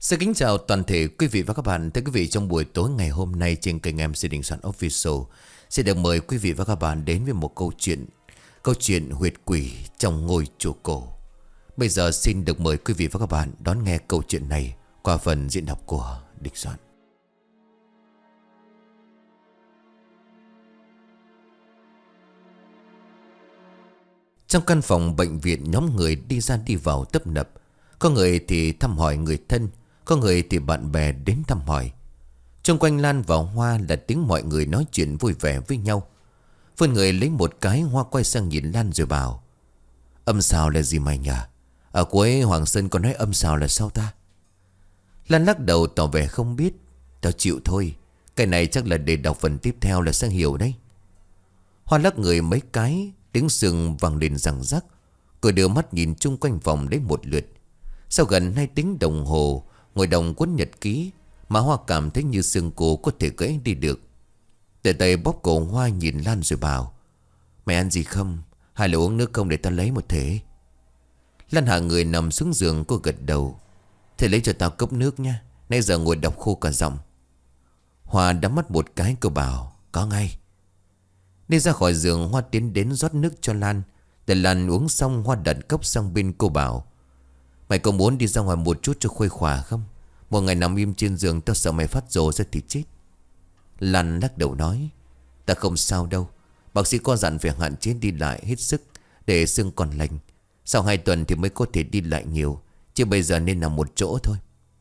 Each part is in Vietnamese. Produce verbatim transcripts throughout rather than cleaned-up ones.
Xin kính chào toàn thể quý vị và các bạn. Thưa quý vị, trong buổi tối ngày hôm nay trên kênh em xê Đình Soạn Official sẽ được mời quý vị và các bạn đến với một câu chuyện Câu chuyện huyệt quỷ trong ngôi chùa cổ. Bây giờ xin được mời quý vị và các bạn đón nghe câu chuyện này qua phần diễn đọc của Đình Soạn. Trong căn phòng bệnh viện, nhóm người đi ra đi vào tấp nập. Có người thì thăm hỏi người thân, có người thì bạn bè đến thăm hỏi. Xung quanh Lan và Hoa là tiếng mọi người nói chuyện vui vẻ với nhau. Phương người lấy một cái, Hoa quay sang nhìn Lan rồi bảo: Âm xào là gì mày nhỉ? Ở cuối Hoàng Sơn có nói âm xào là sao ta? Lan lắc đầu tỏ vẻ không biết. Tao chịu thôi, cái này chắc là để đọc phần tiếp theo là sẽ hiểu đấy. Hoa lắc người mấy cái, tiếng sừng vang lên răng rắc. Cô đưa mắt nhìn chung quanh phòng đấy một lượt. Sau gần hai tiếng đồng hồ ngồi đồng cuốn nhật ký mà Hoa cảm thấy như xương cổ có thể gãy đi được. Từ tay bóp cổ Hoa nhìn Lan rồi bảo: Mày ăn gì không? Hay là uống nước không để tao lấy một thể? Lan hạ người nằm xuống giường, cô gật đầu: Thế lấy cho tao cốc nước nha, nãy giờ ngồi đọc khô cả giọng. Hoa đắm mắt một cái, cô bảo: Có ngay. Đi ra khỏi giường, Hoa tiến đến rót nước cho Lan. Để Lan uống xong, Hoa đặt cốc sang bên, cô bảo: Mày có muốn đi ra ngoài một chút cho khuây khỏa không? Một ngày nằm im trên giường tao sợ mày phát rồ ra thì chết. Lan lắc đầu nói: Ta không sao đâu. Bác sĩ có dặn phải hạn chế đi lại hết sức để xương còn lành. Sau hai tuần thì mới có thể đi lại nhiều, chứ bây giờ nên nằm một chỗ thôi.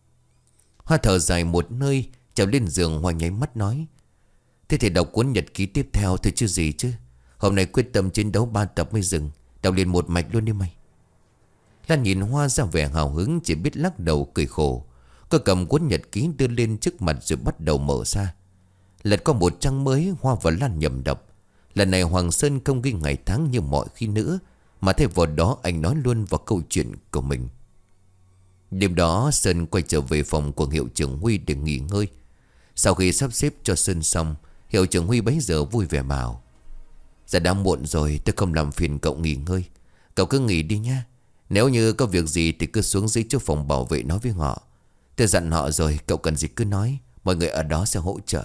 Hoa thở dài một nơi, trèo lên giường. Hoa nháy mắt nói: Thế thì đọc cuốn nhật ký tiếp theo thôi chứ gì chứ. Hôm nay quyết tâm chiến đấu ba tập mới dừng. Đọc liền một mạch luôn đi mày. Lan nhìn Hoa ra vẻ hào hứng, chỉ biết lắc đầu cười khổ. Cô cầm cuốn nhật ký đưa lên trước mặt rồi bắt đầu mở ra. Lật có một trang mới, Hoa và Lan nhầm đọc. Lần này Hoàng Sơn không ghi ngày tháng như mọi khi nữa, mà thay vào đó anh nói luôn vào câu chuyện của mình. Đêm đó Sơn quay trở về phòng của hiệu trưởng Huy để nghỉ ngơi. Sau khi sắp xếp cho Sơn xong, hiệu trưởng Huy bấy giờ vui vẻ bảo: Giờ đã muộn rồi, tôi không làm phiền cậu nghỉ ngơi. Cậu cứ nghỉ đi nha. Nếu như có việc gì thì cứ xuống dưới trước phòng bảo vệ nói với họ. Tôi dặn họ rồi, cậu cần gì cứ nói, mọi người ở đó sẽ hỗ trợ.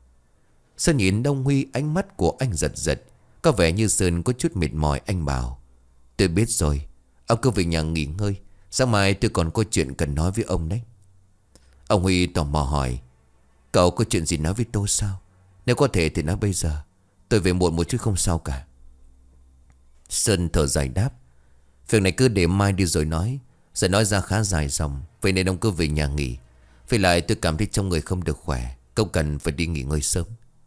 Sơn nhìn Đông Huy, ánh mắt của anh giật giật. Có vẻ như Sơn có chút mệt mỏi. Anh bảo: Tôi biết rồi, ông cứ về nhà nghỉ ngơi. Sáng mai tôi còn có chuyện cần nói với ông đấy. Ông Huy tò mò hỏi: Cậu có chuyện gì nói với tôi sao? Nếu có thể thì nói bây giờ. Tôi về muộn một chút không sao cả. Sơn thở dài đáp: Việc này cứ để mai đi rồi nói. Giờ nói ra khá dài dòng, vậy nên ông cứ về nhà nghỉ. Với lại tôi cảm thấy trong người không được khỏe, cậu cần phải đi nghỉ ngơi sớm.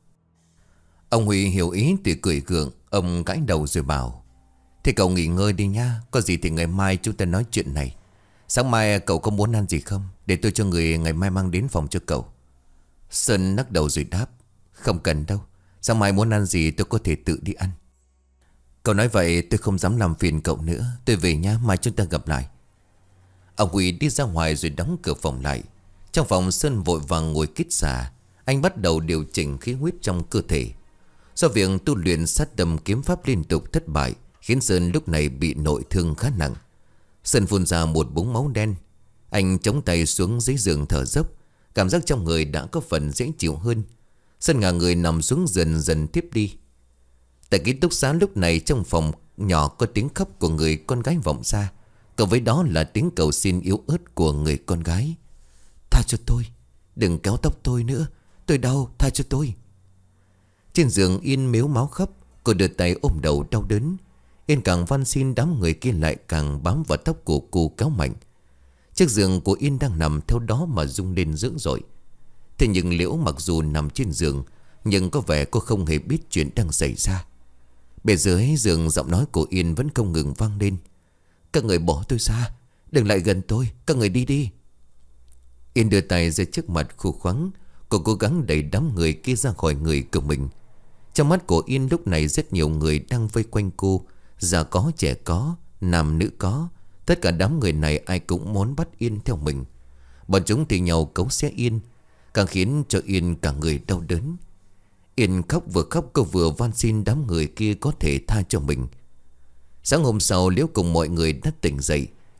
Ông Huy hiểu ý thì cười gượng. Ông gãi đầu rồi bảo: Thế cậu nghỉ ngơi đi nha. Có gì thì ngày mai chúng ta nói chuyện này. Sáng mai cậu có muốn ăn gì không? Để tôi cho người ngày mai mang đến phòng cho cậu. Sơn lắc đầu rồi đáp: Không cần đâu. Sáng mai muốn ăn gì tôi có thể tự đi ăn. Cậu nói vậy tôi không dám làm phiền cậu nữa. Tôi về nha, mai chúng ta gặp lại. Ông Huy đi ra ngoài rồi đóng cửa phòng lại. Trong phòng Sơn vội vàng ngồi kít xà. Anh bắt đầu điều chỉnh khí huyết trong cơ thể. Do việc tu luyện sát đâm kiếm pháp liên tục thất bại, khiến Sơn lúc này bị nội thương khá nặng. Sơn phun ra một búng máu đen. Anh chống tay xuống dưới giường thở dốc. Cảm giác trong người đã có phần dễ chịu hơn. Sơn ngả người nằm xuống dần dần tiếp đi. Tại ký túc xá lúc này, trong phòng nhỏ có tiếng khóc của người con gái vọng ra. Cộng với đó là tiếng cầu xin yếu ớt của người con gái: Tha cho tôi, đừng kéo tóc tôi nữa, tôi đau, tha cho tôi. Trên giường Yên mếu máu khóc. Cô đưa tay ôm đầu đau đớn. Yên càng van xin, đám người kia lại càng bám vào tóc của cô kéo mạnh. Chiếc giường của Yên đang nằm theo đó mà rung lên dữ dội. Thế nhưng Liễu mặc dù nằm trên giường, nhưng có vẻ cô không hề biết chuyện đang xảy ra. Bên dưới giường giọng nói của Yên vẫn không ngừng vang lên: Các người bỏ tôi ra, đừng lại gần tôi, các người đi đi. Yên đưa tay ra trước mặt khu khoáng. Cô cố gắng đẩy đám người kia ra khỏi người của mình. Trong mắt của Yên lúc này rất nhiều người đang vây quanh cô. Già có, trẻ có, nam nữ có. Tất cả đám người này ai cũng muốn bắt Yên theo mình. Bọn chúng thì nhau cấu xé Yên, càng khiến cho Yên cả người đau đớn. Yên khóc, vừa khóc cô vừa van xin đám người kia có thể tha cho mình. Sáng hôm sau, Liễu cùng mọi người đã tỉnh dậy,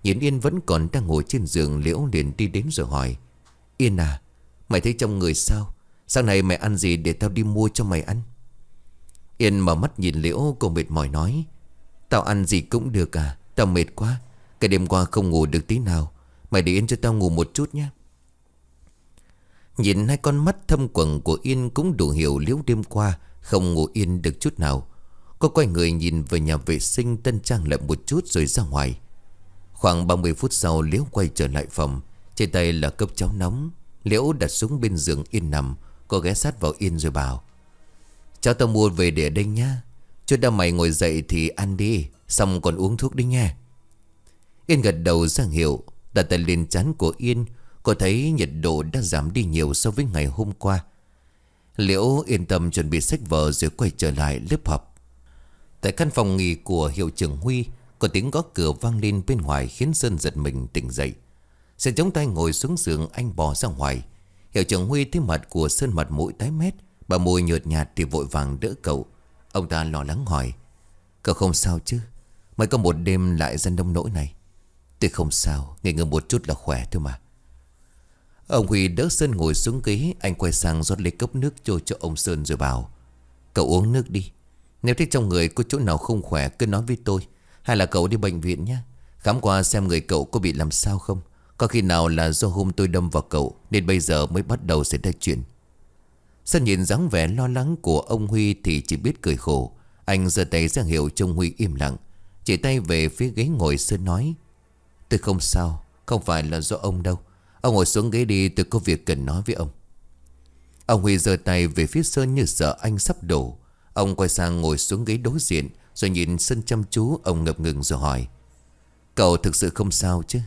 Nhìn Yên vẫn còn đang ngồi trên giường, Liễu liền đi đến rồi hỏi: Yên à, mày thấy trong người sao? Sáng nay mày ăn gì để tao đi mua cho mày ăn? Yên mở mắt nhìn Liễu, cô mệt mỏi nói: Tao ăn gì cũng được à, tao mệt quá. Cái đêm qua không ngủ được tí nào. Mày để Yên cho tao ngủ một chút nhé. Nhìn hai con mắt thâm quầng của Yên cũng đủ hiểu Liễu đêm qua không ngủ yên được chút nào. Cô quay người nhìn về nhà vệ sinh tân trang lại một chút rồi ra ngoài. Khoảng ba mươi phút sau, Liễu quay trở lại phòng. Trên tay là cốc cháo nóng. Liễu đặt xuống bên giường Yên nằm. Cô ghé sát vào Yên rồi bảo: Cháu tao mua về để ở đây nhá. Chút đã mày ngồi dậy thì ăn đi, xong còn uống thuốc đi nha. Yên gật đầu ra hiệu, đặt tay lên trán của Yên. Cô thấy nhiệt độ đã giảm đi nhiều so với ngày hôm qua. Liễu yên tâm chuẩn bị sách vở rồi quay trở lại lớp học. Tại căn phòng nghỉ của hiệu trưởng Huy, có tiếng gõ cửa vang lên bên ngoài khiến Sơn giật mình tỉnh dậy. Sơn chống tay ngồi xuống giường, anh bò ra ngoài. Hiệu trưởng Huy thấy mặt của Sơn mặt mũi tái mét, bà môi nhợt nhạt thì vội vàng đỡ cậu. Ông ta lo lắng hỏi: Cậu không sao chứ? Mới có một đêm lại ra nông nỗi này. Tôi không sao, nghỉ ngơi một chút là khỏe thôi mà. Ông Huy đỡ Sơn ngồi xuống ghế. Anh quay sang rót lấy cốc nước cho cho ông Sơn rồi bảo: Cậu uống nước đi. Nếu thấy trong người có chỗ nào không khỏe cứ nói với tôi. Hay là cậu đi bệnh viện nhé, khám qua xem người cậu có bị làm sao không. Có khi nào là do hôm tôi đâm vào cậu nên bây giờ mới bắt đầu xảy ra chuyện. Sơn nhìn dáng vẻ lo lắng của ông Huy thì chỉ biết cười khổ. Anh giơ tay ra hiệu trông Huy im lặng, chỉ tay về phía ghế ngồi. Sơn nói: Tôi không sao, không phải là do ông đâu. Ông ngồi xuống ghế đi, tôi có việc cần nói với ông. Ông Huy giơ tay về phía Sơn như sợ anh sắp đổ. Ông quay sang ngồi xuống ghế đối diện rồi nhìn Sơn chăm chú. Ông ngập ngừng rồi hỏi: Cậu thực sự không sao chứ?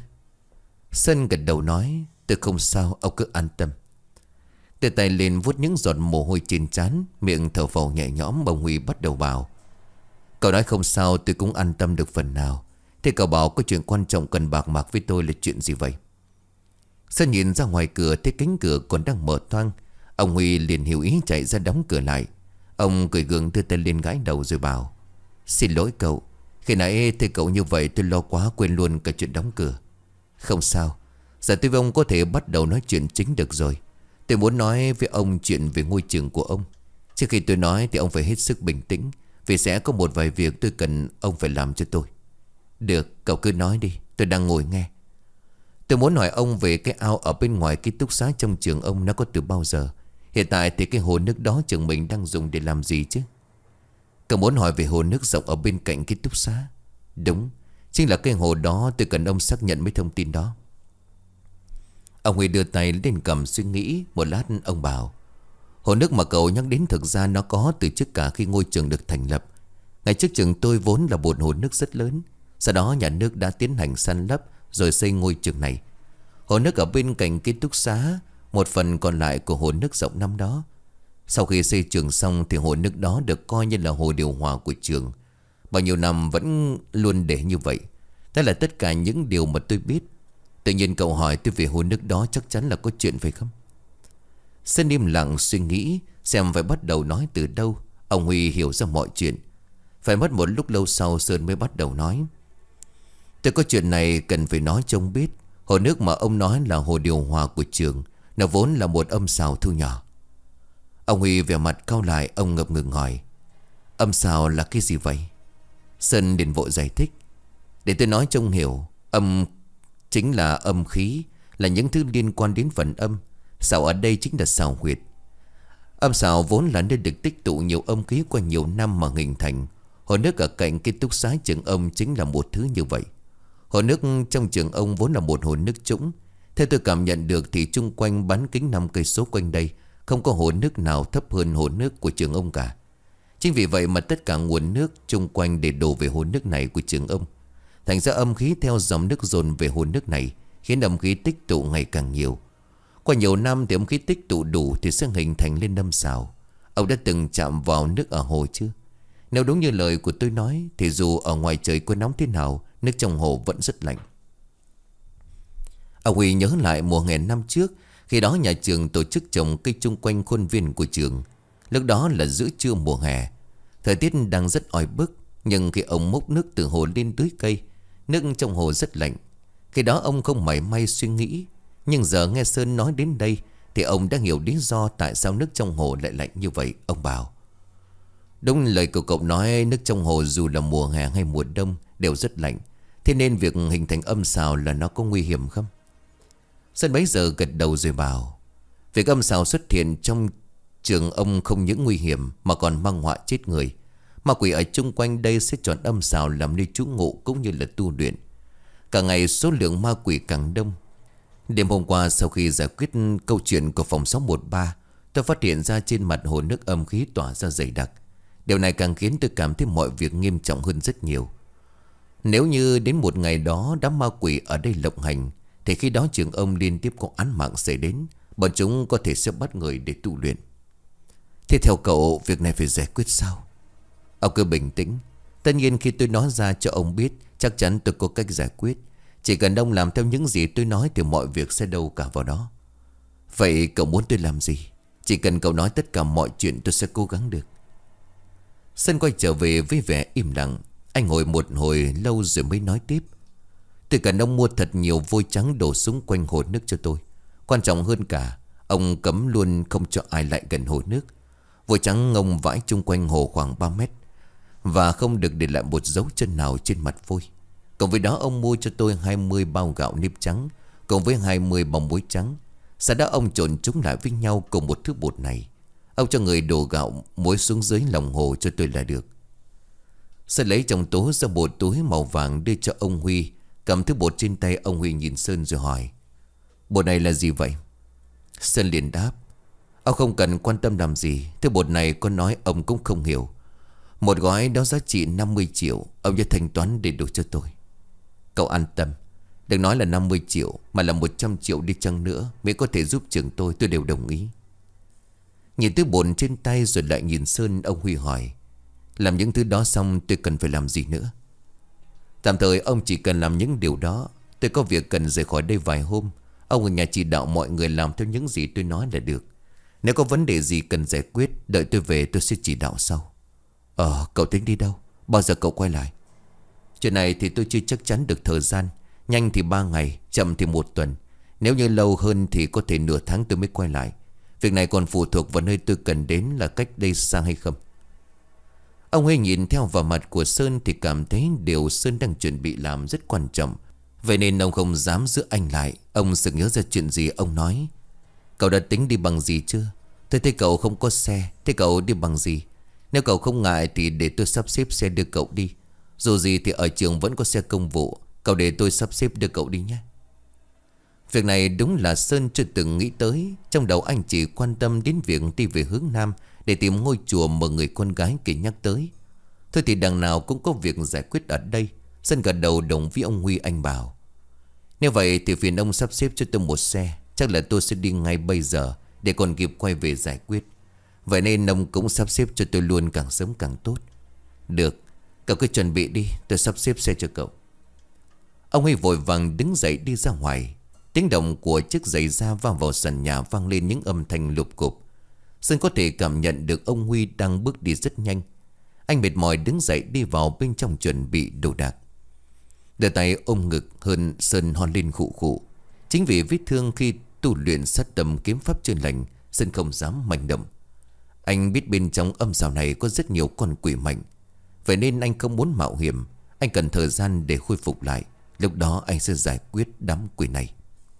Sơn gật đầu nói: Tôi không sao, ông cứ an tâm. Đưa tay lên vuốt những giọt mồ hôi trên trán, miệng thở phào nhẹ nhõm. Ông Huy bắt đầu bảo: Cậu nói không sao tôi cũng an tâm được phần nào. Thế cậu bảo có chuyện quan trọng cần bạc mạc với tôi là chuyện gì vậy? Sơn nhìn ra ngoài cửa thấy cánh cửa còn đang mở toang. Ông Huy liền hiểu ý chạy ra đóng cửa lại. Ông cười gượng đưa tay lên gãi đầu rồi bảo: Xin lỗi cậu, khi nãy thấy cậu như vậy tôi lo quá quên luôn cả chuyện đóng cửa. Không sao, giờ tôi với ông có thể bắt đầu nói chuyện chính được rồi. Tôi muốn nói với ông chuyện về ngôi trường của ông. Trước khi tôi nói thì ông phải hết sức bình tĩnh, vì sẽ có một vài việc tôi cần ông phải làm cho tôi. Được, cậu cứ nói đi, tôi đang ngồi nghe. Tôi muốn hỏi ông về cái ao ở bên ngoài ký túc xá trong trường ông, nó có từ bao giờ? Hiện tại thì cái hồ nước đó trường mình đang dùng để làm gì chứ? Cậu muốn hỏi về hồ nước rộng ở bên cạnh ký túc xá? Đúng, chính là cái hồ đó. Tôi cần ông xác nhận mấy thông tin đó. Ông Huy đưa tay lên cầm suy nghĩ. Một lát ông bảo: Hồ nước mà cậu nhắc đến thực ra nó có từ trước cả khi ngôi trường được thành lập. Ngày trước trường tôi vốn là một hồ nước rất lớn. Sau đó nhà nước đã tiến hành san lấp rồi xây ngôi trường này. Hồ nước ở bên cạnh ký túc xá, một phần còn lại của hồ nước rộng năm đó. Sau khi xây trường xong thì hồ nước đó được coi như là hồ điều hòa của trường. Bao nhiêu năm vẫn luôn để như vậy. Đó là tất cả những điều mà tôi biết. Tự nhiên cậu hỏi tôi về hồ nước đó, chắc chắn là có chuyện phải không? Sơn im lặng suy nghĩ xem phải bắt đầu nói từ đâu. Ông Huy hiểu ra mọi chuyện. Phải mất một lúc lâu sau Sơn mới bắt đầu nói: Tôi có chuyện này cần phải nói cho ông biết. Hồ nước mà ông nói là hồ điều hòa của trường, nó vốn là một âm sào thu nhỏ. Ông Huy vẻ mặt cau lại. Ông ngập ngừng hỏi: Âm sào là cái gì vậy? Sơn liền vội giải thích: Để tôi nói cho ông hiểu. Âm chính là âm khí, là những thứ liên quan đến phần âm. Sào ở đây chính là sào huyệt. Âm sào vốn là nơi được tích tụ nhiều âm khí qua nhiều năm mà hình thành. Hồ nước ở cạnh ký túc xá trường ông chính là một thứ như vậy. Hồ nước trong trường ông vốn là một hồ nước trũng. Theo tôi cảm nhận được thì chung quanh bán kính năm cây số quanh đây không có hồ nước nào thấp hơn hồ nước của trường ông cả. Chính vì vậy mà tất cả nguồn nước chung quanh để đổ về hồ nước này của trường ông. Thành ra âm khí theo dòng nước dồn về hồ nước này, khiến âm khí tích tụ ngày càng nhiều. Qua nhiều năm thì âm khí tích tụ đủ thì sẽ hình thành lên âm sào. Ông đã từng chạm vào nước ở hồ chưa? Nếu đúng như lời của tôi nói thì dù ở ngoài trời có nóng thế nào, nước trong hồ vẫn rất lạnh. Ông Huy nhớ lại mùa hè năm trước, khi đó nhà trường tổ chức trồng cây chung quanh khuôn viên của trường. Lúc đó là giữa trưa mùa hè, thời tiết đang rất oi bức. Nhưng khi ông múc nước từ hồ lên tưới cây, nước trong hồ rất lạnh. Khi đó ông không mảy may suy nghĩ. Nhưng giờ nghe Sơn nói đến đây thì ông đã hiểu lý do tại sao nước trong hồ lại lạnh như vậy. Ông bảo: đúng lời của cậu nói, nước trong hồ dù là mùa hè hay mùa đông đều rất lạnh. Thế nên việc hình thành âm sào là nó có nguy hiểm không? Sơn bấy giờ gật đầu rồi bảo: việc âm sào xuất hiện trong trường ông không những nguy hiểm mà còn mang họa chết người. Ma quỷ ở chung quanh đây sẽ chọn âm sào làm nơi trú ngụ cũng như là tu luyện. Cả ngày số lượng ma quỷ càng đông. Đêm hôm qua sau khi giải quyết câu chuyện của phòng sáu một ba, tôi phát hiện ra trên mặt hồ nước âm khí tỏa ra dày đặc. Điều này càng khiến tôi cảm thấy mọi việc nghiêm trọng hơn rất nhiều. Nếu như đến một ngày đó đám ma quỷ ở đây lộng hành, thì khi đó trường ông liên tiếp có án mạng xảy đến. Bọn chúng có thể sẽ bắt người để tu luyện. Thế theo cậu việc này phải giải quyết sao? Ông cứ bình tĩnh. Tất nhiên khi tôi nói ra cho ông biết, chắc chắn tôi có cách giải quyết. Chỉ cần ông làm theo những gì tôi nói thì mọi việc sẽ đâu cả vào đó. Vậy cậu muốn tôi làm gì? Chỉ cần cậu nói tất cả mọi chuyện tôi sẽ cố gắng được. Sơn quay trở về với vẻ im lặng. Anh ngồi một hồi lâu rồi mới nói tiếp: tôi cần ông mua thật nhiều vôi trắng đổ xung quanh hồ nước cho tôi. Quan trọng hơn cả, ông cấm luôn không cho ai lại gần hồ nước. Vôi trắng ngông vãi chung quanh hồ khoảng ba mét, và không được để lại một dấu chân nào trên mặt vôi. Cộng với đó ông mua cho tôi hai mươi bao gạo nếp trắng, cộng với hai mươi bông muối trắng. Sau đó ông trộn chúng lại với nhau cùng một thứ bột này. Ông cho người đổ gạo muối xuống dưới lòng hồ cho tôi là được. Sơn lấy trong tố ra bộ túi màu vàng đưa cho ông Huy. Cầm thứ bột trên tay, ông Huy nhìn Sơn rồi hỏi: bột này là gì vậy? Sơn liền đáp: ông không cần quan tâm làm gì. Thứ bột này có nói ông cũng không hiểu. Một gói đó giá trị năm mươi triệu. Ôngจะthanh toán đầy đủ cho tôi. Cậu an tâm. Đừng nói là năm mươi triệu, mà là một trăm triệu đi chăng nữa, miễn có thể giúp trường tôi, tôi đều đồng ý. Nhìn thứ bột trên tay rồi lại nhìn Sơn, ông Huy hỏi: làm những thứ đó xong tôi cần phải làm gì nữa? Tạm thời ông chỉ cần làm những điều đó. Tôi có việc cần rời khỏi đây vài hôm. Ông ở nhà chỉ đạo mọi người làm theo những gì tôi nói là được. Nếu có vấn đề gì cần giải quyết, đợi tôi về tôi sẽ chỉ đạo sau. Ờ, cậu tính đi đâu? Bao giờ cậu quay lại? Chuyện này thì tôi chưa chắc chắn được thời gian. Nhanh thì ba ngày, chậm thì một tuần. Nếu như lâu hơn thì có thể nửa tháng tôi mới quay lại. Việc này còn phụ thuộc vào nơi tôi cần đến là cách đây xa hay không. Ông Huy nhìn theo vào mặt của Sơn thì cảm thấy điều Sơn đang chuẩn bị làm rất quan trọng. Vậy nên ông không dám giữ anh lại. Ông sực nhớ ra chuyện gì, ông nói: cậu đã tính đi bằng gì chưa? Tôi thấy cậu không có xe. Thế cậu đi bằng gì? Nếu cậu không ngại thì để tôi sắp xếp xe đưa cậu đi. Dù gì thì ở trường vẫn có xe công vụ. Cậu để tôi sắp xếp đưa cậu đi nhé. Việc này đúng là Sơn chưa từng nghĩ tới. Trong đầu anh chỉ quan tâm đến việc đi về hướng Nam để tìm ngôi chùa mà người con gái kia nhắc tới. Thôi thì đằng nào cũng có việc giải quyết ở đây. Sơn gật đầu đồng với ông Huy, anh bảo: nếu vậy thì phiền ông sắp xếp cho tôi một xe. Chắc là tôi sẽ đi ngay bây giờ để còn kịp quay về giải quyết. Vậy nên ông cũng sắp xếp cho tôi luôn, càng sớm càng tốt. Được, cậu cứ chuẩn bị đi, tôi sắp xếp xe cho cậu. Ông Huy vội vàng đứng dậy đi ra ngoài. Tiếng động của chiếc giày da vang vào sàn nhà, vang lên những âm thanh lụp cụp. Sơn có thể cảm nhận được ông Huy đang bước đi rất nhanh. Anh mệt mỏi đứng dậy đi vào bên trong chuẩn bị đồ đạc. Đưa tay ôm ngực hơn, Sơn hon lên khụ khụ. Chính vì vết thương khi tu luyện sát tầm kiếm pháp chưa lành, Sơn không dám manh động. Anh biết bên trong âm sào này có rất nhiều con quỷ mạnh. Vậy nên anh không muốn mạo hiểm. Anh cần thời gian để khôi phục lại. Lúc đó anh sẽ giải quyết đám quỷ này.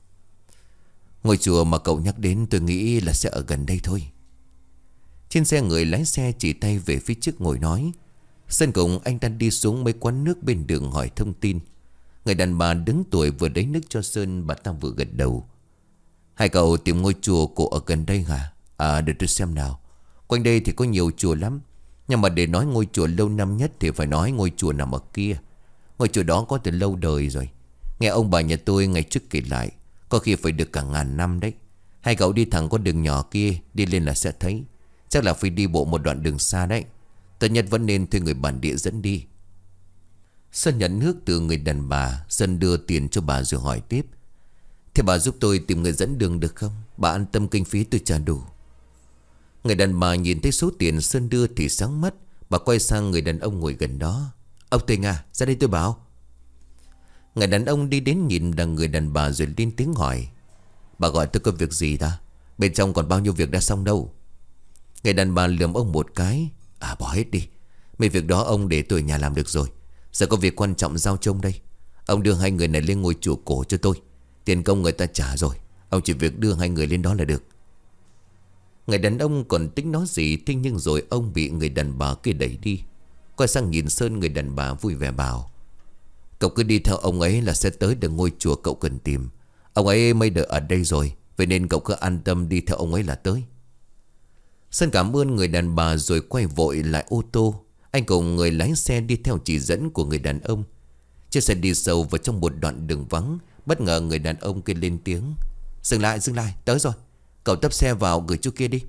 Ngôi chùa mà cậu nhắc đến tôi nghĩ là sẽ ở gần đây thôi. Trên xe, người lái xe chỉ tay về phía trước ngồi nói. Sơn cùng anh ta đi xuống mấy quán nước bên đường hỏi thông tin. Người đàn bà đứng tuổi vừa lấy nước cho Sơn, bà ta vừa gật đầu. Hai cậu tìm ngôi chùa cổ ở gần đây hả? À, để tôi xem nào. Quanh đây thì có nhiều chùa lắm, nhưng mà để nói ngôi chùa lâu năm nhất thì phải nói ngôi chùa nằm ở kia. Ngôi chùa đó có từ lâu đời rồi. Nghe ông bà nhà tôi ngày trước kể lại, có khi phải được cả ngàn năm đấy. Hai cậu đi thẳng con đường nhỏ kia, đi lên là sẽ thấy. Chắc là phải đi bộ một đoạn đường xa đấy. Tất nhất vẫn nên thuê người bản địa dẫn đi. Sơn nhận nước từ người đàn bà. Sơn đưa tiền cho bà rồi hỏi tiếp: thế bà giúp tôi tìm người dẫn đường được không? Bà an tâm, kinh phí tôi trả đủ. Người đàn bà nhìn thấy số tiền Sơn đưa thì sáng mắt. Bà quay sang người đàn ông ngồi gần đó: ông Tình à, ra đây tôi bảo. Người đàn ông đi đến nhìn đằng người đàn bà rồi lên tiếng hỏi: Bà gọi tôi có việc gì ta? Bên trong còn bao nhiêu việc đã xong đâu. Người đàn bà lườm ông một cái: À bỏ hết đi. Mấy việc đó ông để tôi ở nhà làm được rồi. Giờ có việc quan trọng giao trông đây. Ông đưa hai người này lên ngôi chùa cổ cho tôi. Tiền công người ta trả rồi. Ông chỉ việc đưa hai người lên đó là được. Người đàn ông còn tính nói gì, thế nhưng rồi ông bị người đàn bà kia đẩy đi. Quay sang nhìn Sơn, người đàn bà vui vẻ bảo: Cậu cứ đi theo ông ấy là sẽ tới được ngôi chùa cậu cần tìm. Ông ấy mới đợi ở đây rồi, vậy nên cậu cứ an tâm đi theo ông ấy là tới. Sơn cảm ơn người đàn bà rồi quay vội lại ô tô. Anh cùng người lái xe đi theo chỉ dẫn của người đàn ông. Chiếc xe đi sâu vào trong một đoạn đường vắng. Bất ngờ người đàn ông kia lên tiếng: Dừng lại, dừng lại, tới rồi. Cậu tấp xe vào gửi chỗ kia đi.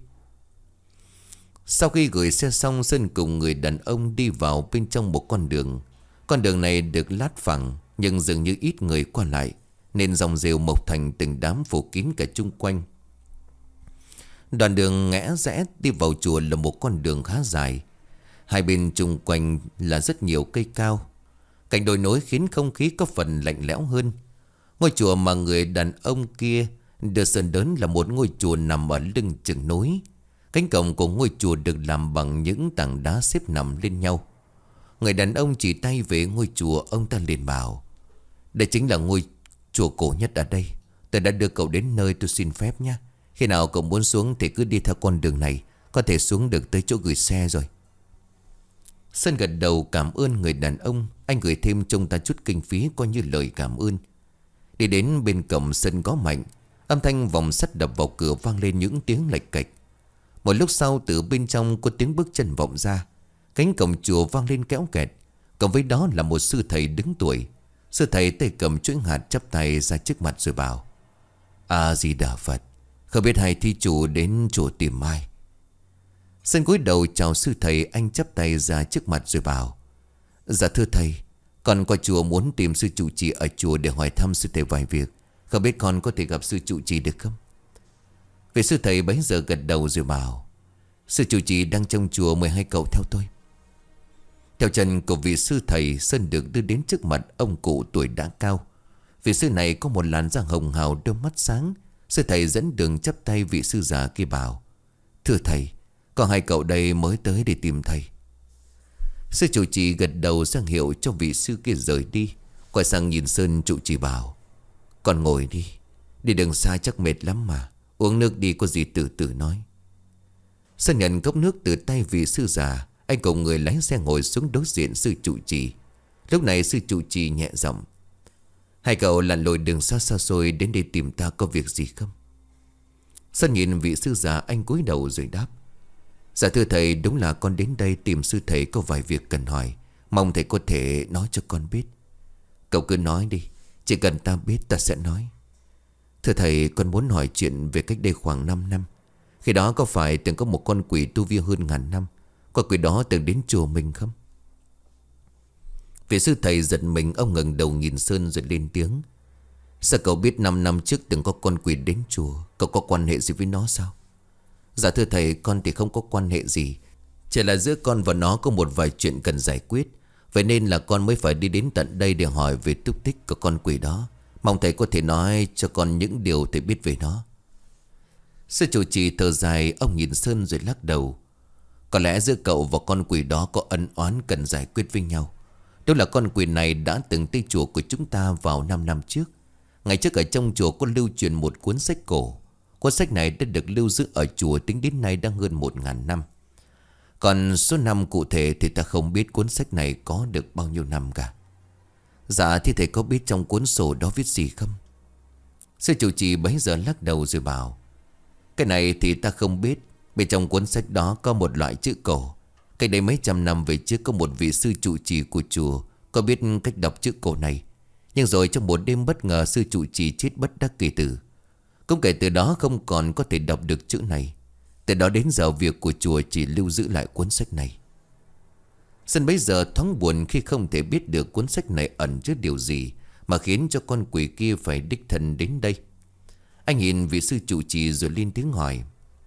Sau khi gửi xe xong, Sơn cùng người đàn ông đi vào bên trong một con đường. Con đường này được lát phẳng, nhưng dường như ít người qua lại, nên dòng rêu mọc thành từng đám phủ kín cả chung quanh. Đoạn đường ngẽ rẽ đi vào chùa là một con đường khá dài. Hai bên chung quanh là rất nhiều cây cao. Cảnh đồi nối khiến không khí có phần lạnh lẽo hơn. Ngôi chùa mà người đàn ông kia đưa Sơn đến là một ngôi chùa nằm ở lưng chừng núi. Cánh cổng của ngôi chùa được làm bằng những tảng đá xếp nằm lên nhau. Người đàn ông chỉ tay về ngôi chùa, ông ta liền bảo: Đây chính là ngôi chùa cổ nhất ở đây. Tôi đã đưa cậu đến nơi tôi xin phép nhé. Khi nào cậu muốn xuống thì cứ đi theo con đường này, có thể xuống được tới chỗ gửi xe rồi. Sơn gật đầu cảm ơn người đàn ông. Anh gửi thêm cho ông ta chút kinh phí coi như lời cảm ơn. Đi đến bên cổng, Sơn gõ mạnh. Âm thanh vòng sắt đập vào cửa vang lên những tiếng lạch cạch. Một lúc sau, từ bên trong có tiếng bước chân vọng ra. Cánh cổng chùa vang lên kéo kẹt. Cộng với đó là một sư thầy đứng tuổi. Sư thầy tay cầm chuỗi hạt chắp tay ra trước mặt rồi bảo: A Di Đà Phật. Không biết hai thí chủ đến chùa tìm ai? Sơn cúi đầu chào sư thầy. Anh chắp tay ra trước mặt rồi bảo: Dạ thưa thầy, con qua chùa muốn tìm sư trụ trì ở chùa để hỏi thăm sư thầy vài việc. Không biết con có thể gặp sư trụ trì được không? Vị sư thầy bấy giờ gật đầu rồi bảo: Sư trụ trì đang trong chùa, mời hai cậu theo tôi. Theo chân của vị sư thầy, Sơn được đưa đến trước mặt ông cụ tuổi đã cao. Vị sư này có một làn da hồng hào, đôi mắt sáng. Sư thầy dẫn đường chắp tay vị sư già kia bảo: Thưa thầy, có hai cậu đây mới tới để tìm thầy. Sư trụ trì gật đầu sang hiệu cho vị sư kia rời đi. Quay sang nhìn Sơn, trụ trì bảo: Con ngồi đi. Đi đường xa chắc mệt lắm mà. Uống nước đi, có gì từ từ nói. Sơn nhận cốc nước từ tay vị sư già. Anh cùng người lái xe ngồi xuống đối diện sư trụ trì. Lúc này sư trụ trì nhẹ giọng: Hai cậu lặn lội đường xa xa xôi đến đây tìm ta có việc gì không? Sơn nhìn vị sư già, anh cúi đầu rồi đáp: Dạ thưa thầy, đúng là con đến đây tìm sư thầy có vài việc cần hỏi. Mong thầy có thể nói cho con biết. Cậu cứ nói đi, chỉ cần ta biết ta sẽ nói. Thưa thầy, con muốn hỏi chuyện về cách đây khoảng năm năm. Khi đó có phải từng có một con quỷ tu vi hơn ngàn năm? Con quỷ đó từng đến chùa mình không? Vị sư thầy giật mình, ông ngẩng đầu nhìn Sơn rồi lên tiếng: Sao cậu biết năm năm trước từng có con quỷ đến chùa? Cậu có quan hệ gì với nó sao? Dạ thưa thầy, con thì không có quan hệ gì. Chỉ là giữa con và nó có một vài chuyện cần giải quyết. Vậy nên là con mới phải đi đến tận đây để hỏi về tung tích của con quỷ đó. Mong thầy có thể nói cho con những điều thầy biết về nó. Sư trụ trì thở dài, ông nhìn Sơn rồi lắc đầu: Có lẽ giữa cậu và con quỷ đó có ân oán cần giải quyết với nhau. Đó là con quỷ này đã từng tới chùa của chúng ta vào năm năm trước. Ngày trước ở trong chùa có lưu truyền một cuốn sách cổ. Cuốn sách này đã được lưu giữ ở chùa tính đến nay đã hơn một ngàn năm. Còn số năm cụ thể thì ta không biết cuốn sách này có được bao nhiêu năm cả. Dạ thì thầy có biết trong cuốn sổ đó viết gì không? Sư trụ trì bấy giờ lắc đầu rồi bảo: Cái này thì ta không biết. Bên trong cuốn sách đó có một loại chữ cổ. Cách đây mấy trăm năm về trước có một vị sư trụ trì của chùa có biết cách đọc chữ cổ này. Nhưng rồi trong một đêm bất ngờ sư trụ trì chết bất đắc kỳ tử. Cũng kể từ đó không còn có thể đọc được chữ này. Từ đó đến giờ việc của chùa chỉ lưu giữ lại cuốn sách này. Sơn bấy giờ thoáng buồn khi không thể biết được cuốn sách này ẩn chứa điều gì mà khiến cho con quỷ kia phải đích thân đến đây. Anh nhìn vị sư trụ trì rồi lên tiếng hỏi: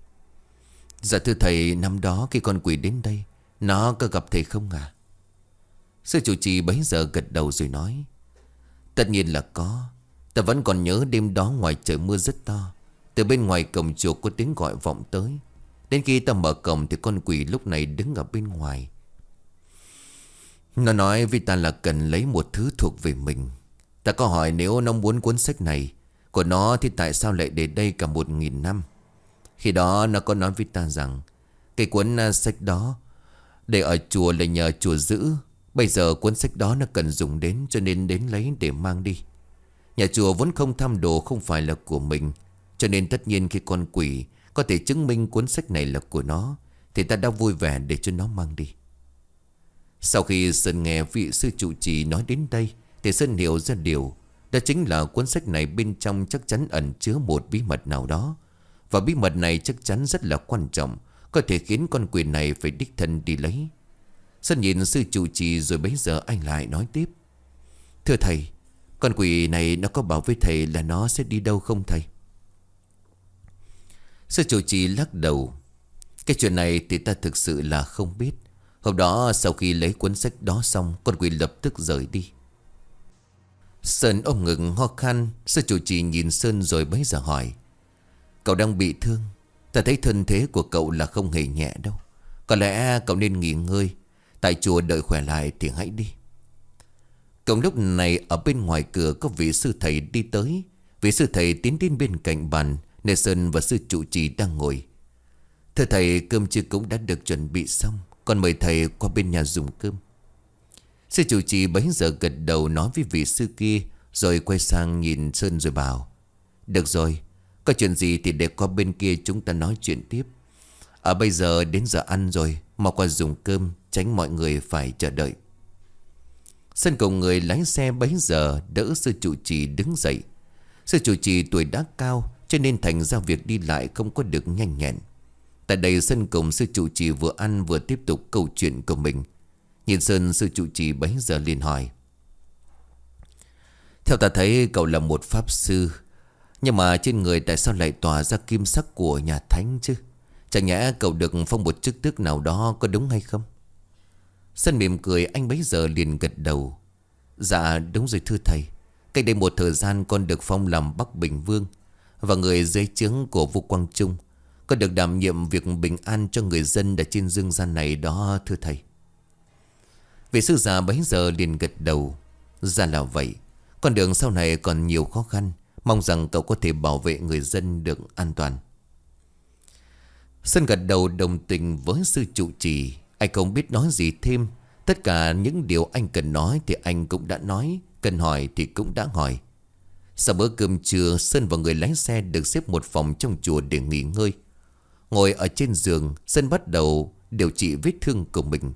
Dạ thưa thầy, năm đó khi con quỷ đến đây, nó có gặp thầy không à? Sư trụ trì bấy giờ gật đầu rồi nói: Tất nhiên là có. Ta vẫn còn nhớ đêm đó ngoài trời mưa rất to. Từ bên ngoài cổng chùa có tiếng gọi vọng tới. Đến khi ta mở cổng thì con quỷ lúc này đứng ở bên ngoài. Nó nói với ta là cần lấy một thứ thuộc về mình. Ta có hỏi nếu nó muốn cuốn sách này của nó thì tại sao lại để đây cả một nghìn năm. Khi đó nó có nói với ta rằng cái cuốn sách đó để ở chùa là nhờ chùa giữ. Bây giờ cuốn sách đó nó cần dùng đến, cho nên đến lấy để mang đi. Nhà chùa vốn không tham đồ, không phải là của mình, cho nên tất nhiên khi con quỷ có thể chứng minh cuốn sách này là của nó thì ta đã vui vẻ để cho nó mang đi. Sau khi Sơn nghe vị sư trụ trì nói đến đây thì Sơn hiểu ra điều. Đó chính là cuốn sách này bên trong chắc chắn ẩn chứa một bí mật nào đó. Và bí mật này chắc chắn rất là quan trọng, có thể khiến con quỷ này phải đích thân đi lấy. Sơn nhìn sư trụ trì rồi bấy giờ anh lại nói tiếp. Thưa thầy, con quỷ này nó có bảo với thầy là nó sẽ đi đâu không thầy? Sư trụ trì lắc đầu. Cái chuyện này thì ta thực sự là không biết. Hôm đó sau khi lấy cuốn sách đó xong, con quỷ lập tức rời đi. Sơn ôm ngực ho khan. Sư trụ trì nhìn Sơn rồi bấy giờ hỏi. Cậu đang bị thương. Ta thấy thân thế của cậu là không hề nhẹ đâu. Có lẽ cậu nên nghỉ ngơi tại chùa, đợi khỏe lại thì hãy đi. Cùng lúc này ở bên ngoài cửa có vị sư thầy đi tới. Vị sư thầy tiến đến bên cạnh bàn nơi Sơn và sư trụ trì đang ngồi. Thưa thầy, cơm trưa cũng đã được chuẩn bị xong, còn mời thầy qua bên nhà dùng cơm. Sư trụ trì bấy giờ gật đầu nói với vị sư kia, rồi quay sang nhìn Sơn rồi bảo. Được rồi, có chuyện gì thì để qua bên kia chúng ta nói chuyện tiếp. Ở bây giờ đến giờ ăn rồi, mau qua dùng cơm, tránh mọi người phải chờ đợi. Sơn cùng người lái xe bấy giờ đỡ sư trụ trì đứng dậy. Sư trụ trì tuổi đã cao, cho nên thành ra việc đi lại không có được nhanh nhẹn. Tại đây Sơn cùng sư trụ trì vừa ăn vừa tiếp tục câu chuyện của mình. Nhìn Sơn, sư trụ trì bấy giờ liền hỏi. Theo ta thấy cậu là một pháp sư, nhưng mà trên người tại sao lại tỏa ra kim sắc của nhà thánh chứ? Chẳng nhẽ cậu được phong một chức tước nào đó, có đúng hay không? Sơn mỉm cười, anh bấy giờ liền gật đầu. Dạ đúng rồi thưa thầy. Cách đây một thời gian con được phong làm Bắc Bình Vương, và người dưới trướng của vua Quang Trung. Con được đảm nhiệm việc bình an cho người dân ở trên dương gian này đó thưa thầy. Vị sư già bấy giờ liền gật đầu. Ra là vậy. Con đường sau này còn nhiều khó khăn, mong rằng cậu có thể bảo vệ người dân được an toàn. Sơn gật đầu đồng tình với sư trụ trì. Anh không biết nói gì thêm. Tất cả những điều anh cần nói thì anh cũng đã nói, cần hỏi thì cũng đã hỏi. Sau bữa cơm trưa, Sơn và người lái xe được xếp một phòng trong chùa để nghỉ ngơi. Ngồi ở trên giường, Sơn bắt đầu điều trị vết thương của mình.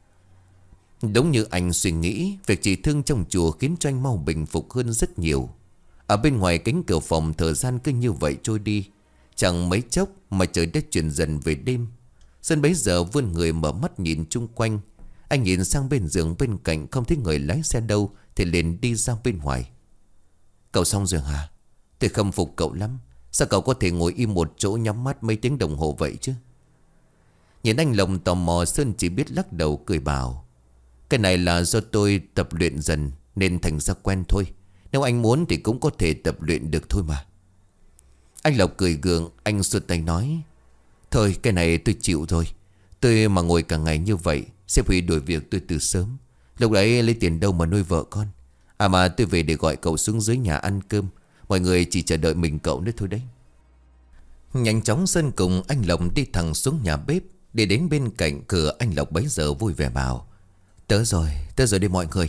Đúng như anh suy nghĩ, việc trị thương trong chùa khiến cho anh mau bình phục hơn rất nhiều. Ở bên ngoài cánh cửa phòng, thời gian cứ như vậy trôi đi. Chẳng mấy chốc mà trời đã chuyển dần về đêm. Sơn bấy giờ vươn người mở mắt nhìn chung quanh. Anh nhìn sang bên giường bên cạnh, không thấy người lái xe đâu thì liền đi ra bên ngoài. Cậu xong rồi hả? Tôi khâm phục cậu lắm. Sao cậu có thể ngồi im một chỗ nhắm mắt mấy tiếng đồng hồ vậy chứ? Nhìn anh Lộc tò mò, Sơn chỉ biết lắc đầu cười bảo. Cái này là do tôi tập luyện dần nên thành ra quen thôi. Nếu anh muốn thì cũng có thể tập luyện được thôi mà. Anh Lộc cười gượng, anh xuột tay nói. Thôi cái này tôi chịu rồi. Tôi mà ngồi cả ngày như vậy, sếp Huy đuổi việc tôi từ sớm. Lúc đấy lấy tiền đâu mà nuôi vợ con. À mà tôi về để gọi cậu xuống dưới nhà ăn cơm. Mọi người chỉ chờ đợi mình cậu nữa thôi đấy. Nhanh chóng Sơn cùng anh Lộc đi thẳng xuống nhà bếp. Đi đến bên cạnh cửa, anh Lộc bấy giờ vui vẻ bảo. Tới rồi, tới rồi đi mọi người.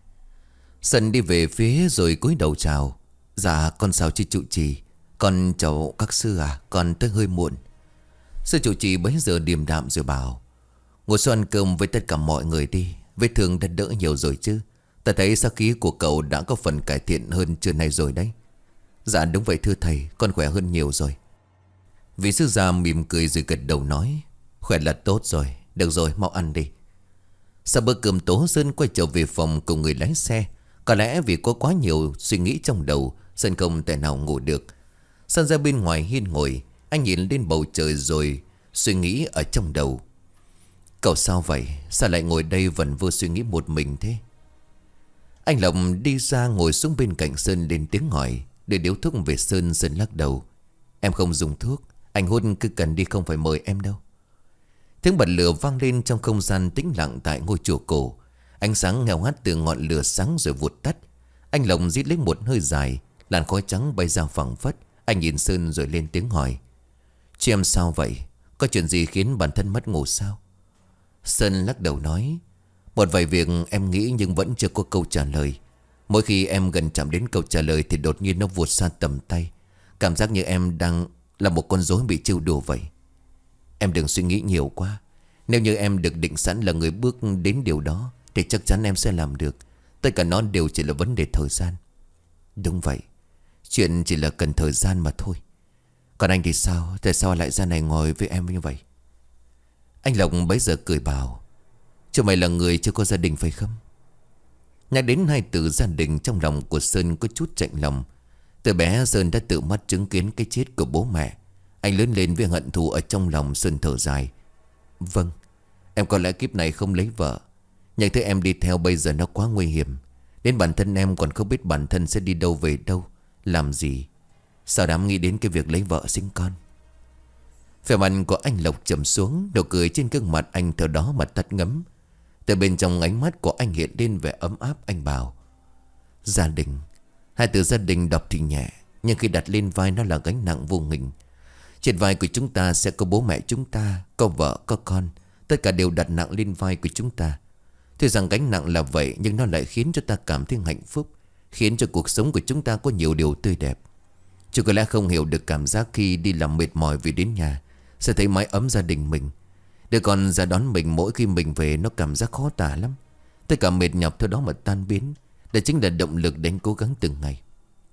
Sơn đi về phía rồi cúi đầu chào. Dạ con chào chị trụ trì. Con chào các sư à, con tới hơi muộn. Sư trụ trì bấy giờ điềm đạm rồi bảo. Ngồi xuống ăn cơm với tất cả mọi người đi. Vết thương đã đỡ nhiều rồi chứ? Ta thấy sát khí của cậu đã có phần cải thiện hơn trưa nay rồi đấy. Dạ đúng vậy thưa thầy, con khỏe hơn nhiều rồi. Vị sư già mỉm cười rồi gật đầu nói. Khỏe là tốt rồi, được rồi mau ăn đi. Sau bữa cơm tối, Sơn quay trở về phòng cùng người lái xe. Có lẽ vì có quá nhiều suy nghĩ trong đầu, Sơn không thể nào ngủ được. Sơn ra bên ngoài hiên ngồi. Anh nhìn lên bầu trời rồi suy nghĩ ở trong đầu. Cậu sao vậy? Sao lại ngồi đây vẩn vơ suy nghĩ một mình thế? Anh Lộc đi ra ngồi xuống bên cạnh Sơn lên tiếng hỏi. Để điếu thuốc về Sơn. Sơn lắc đầu. Em không dùng thuốc. Anh hút cứ cần đi không phải mời em đâu. Tiếng bật lửa vang lên trong không gian tĩnh lặng tại ngôi chùa cổ. Ánh sáng nghèo hắt từ ngọn lửa sáng rồi vụt tắt. Anh Lộc rít lấy một hơi dài. Làn khói trắng bay ra phẳng phất. Anh nhìn Sơn rồi lên tiếng hỏi. Chị em sao vậy? Có chuyện gì khiến bản thân mất ngủ sao? Sơn lắc đầu nói. Một vài việc em nghĩ nhưng vẫn chưa có câu trả lời. Mỗi khi em gần chạm đến câu trả lời thì đột nhiên nó vụt xa tầm tay. Cảm giác như em đang là một con rối bị trêu đùa vậy. Em đừng suy nghĩ nhiều quá. Nếu như em được định sẵn là người bước đến điều đó thì chắc chắn em sẽ làm được. Tất cả nó đều chỉ là vấn đề thời gian. Đúng vậy. Chuyện chỉ là cần thời gian mà thôi. Còn anh thì sao? Tại sao lại ra này ngồi với em như vậy? Anh Lộc bấy giờ cười bảo. Chứ mày là người chưa có gia đình phải không? Nhắc đến hai từ gia đình, trong lòng của Sơn có chút chạnh lòng. Từ bé Sơn đã tự mắt chứng kiến cái chết của bố mẹ. Anh lớn lên với hận thù ở trong lòng. Sơn thở dài. Vâng, em có lẽ kiếp này không lấy vợ. Nhưng thứ em đi theo bây giờ nó quá nguy hiểm. Đến bản thân em còn không biết bản thân sẽ đi đâu về đâu, làm gì. Sao dám nghĩ đến cái việc lấy vợ sinh con. Vẻ mặt của anh Lộc trầm xuống. Nụ cười trên gương mặt anh theo đó mà tắt ngấm. Từ bên trong ánh mắt của anh hiện lên vẻ ấm áp. Anh bảo. Gia đình. Hai từ gia đình đọc thì nhẹ, nhưng khi đặt lên vai nó là gánh nặng vô hình. Trên vai của chúng ta sẽ có bố mẹ chúng ta, có vợ, có con. Tất cả đều đặt nặng lên vai của chúng ta. Tuy rằng gánh nặng là vậy, nhưng nó lại khiến cho ta cảm thấy hạnh phúc, khiến cho cuộc sống của chúng ta có nhiều điều tươi đẹp. Chứ có lẽ không hiểu được cảm giác khi đi làm mệt mỏi về đến nhà sẽ thấy mái ấm gia đình mình. Đứa con ra đón mình mỗi khi mình về nó cảm giác khó tả lắm. Tất cả mệt nhọc theo đó mà tan biến. Đây chính là động lực để anh cố gắng từng ngày.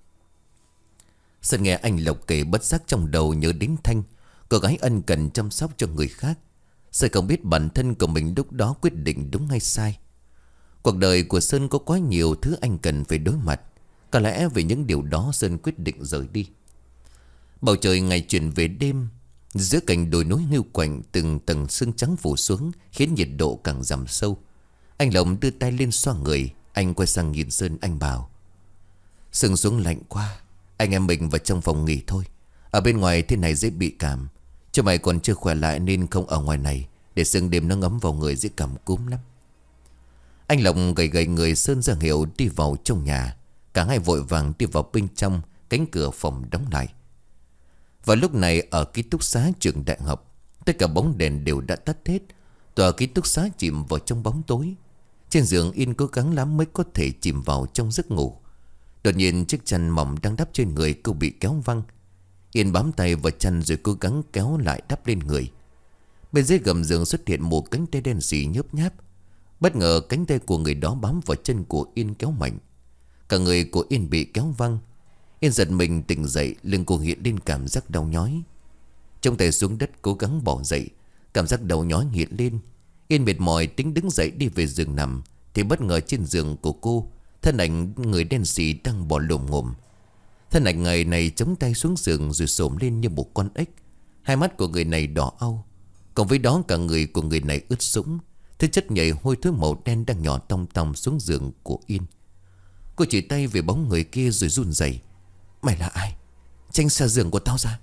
Sơn nghe anh Lộc kể bất giác trong đầu nhớ đến Thanh, cô gái ân cần chăm sóc cho người khác. Sơn không biết bản thân của mình lúc đó quyết định đúng hay sai. Cuộc đời của Sơn có quá nhiều thứ anh cần phải đối mặt. Có lẽ vì những điều đó Sơn quyết định rời đi. Bầu trời ngày chuyển về đêm. Giữa cành đồi núi hiu quạnh, từng tầng sương trắng phủ xuống, khiến nhiệt độ càng giảm sâu. Anh Lộc đưa tay lên xoa người. Anh quay sang nhìn Sơn, anh bảo. Sương xuống lạnh quá, anh em mình vào trong phòng nghỉ thôi. Ở bên ngoài thế này dễ bị cảm. Chứ mày còn chưa khỏe lại nên không ở ngoài này, để sương đêm nó ngấm vào người dễ cảm cúm lắm. Anh Lộc gầy gầy người Sơn ra hiệu đi vào trong nhà. Cả hai vội vàng đi vào bên trong. Cánh cửa phòng đóng lại. Vào lúc này ở ký túc xá trường đại học, tất cả bóng đèn đều đã tắt hết. Tòa ký túc xá chìm vào trong bóng tối. Trên giường Yên cố gắng lắm mới có thể chìm vào trong giấc ngủ. Đột nhiên chiếc chăn mỏng đang đắp trên người cô bị kéo văng. Yên bám tay vào chăn rồi cố gắng kéo lại đắp lên người. Bên dưới gầm giường xuất hiện một cánh tay đen sì nhớp nháp. Bất ngờ cánh tay của người đó bám vào chân của Yên kéo mạnh. Cả người của Yên bị kéo văng. Yên giật mình tỉnh dậy, lưng cô hiện lên cảm giác đau nhói. Trong tay xuống đất cố gắng bỏ dậy. Cảm giác đau nhói hiện lên. Yên mệt mỏi tính đứng dậy đi về giường nằm, thì bất ngờ trên giường của cô, thân ảnh người đen sì đang bò lồm ngồm. Thân ảnh người này chống tay xuống giường rồi xổm lên như một con ếch. Hai mắt của người này đỏ au. Còn với đó cả người của người này ướt sũng. Thứ chất nhầy hôi thối màu đen đang nhỏ tong tong xuống giường của Yên. Cô chỉ tay về bóng người kia rồi run rẩy. Mày là ai? Tránh xa giường của tao ra.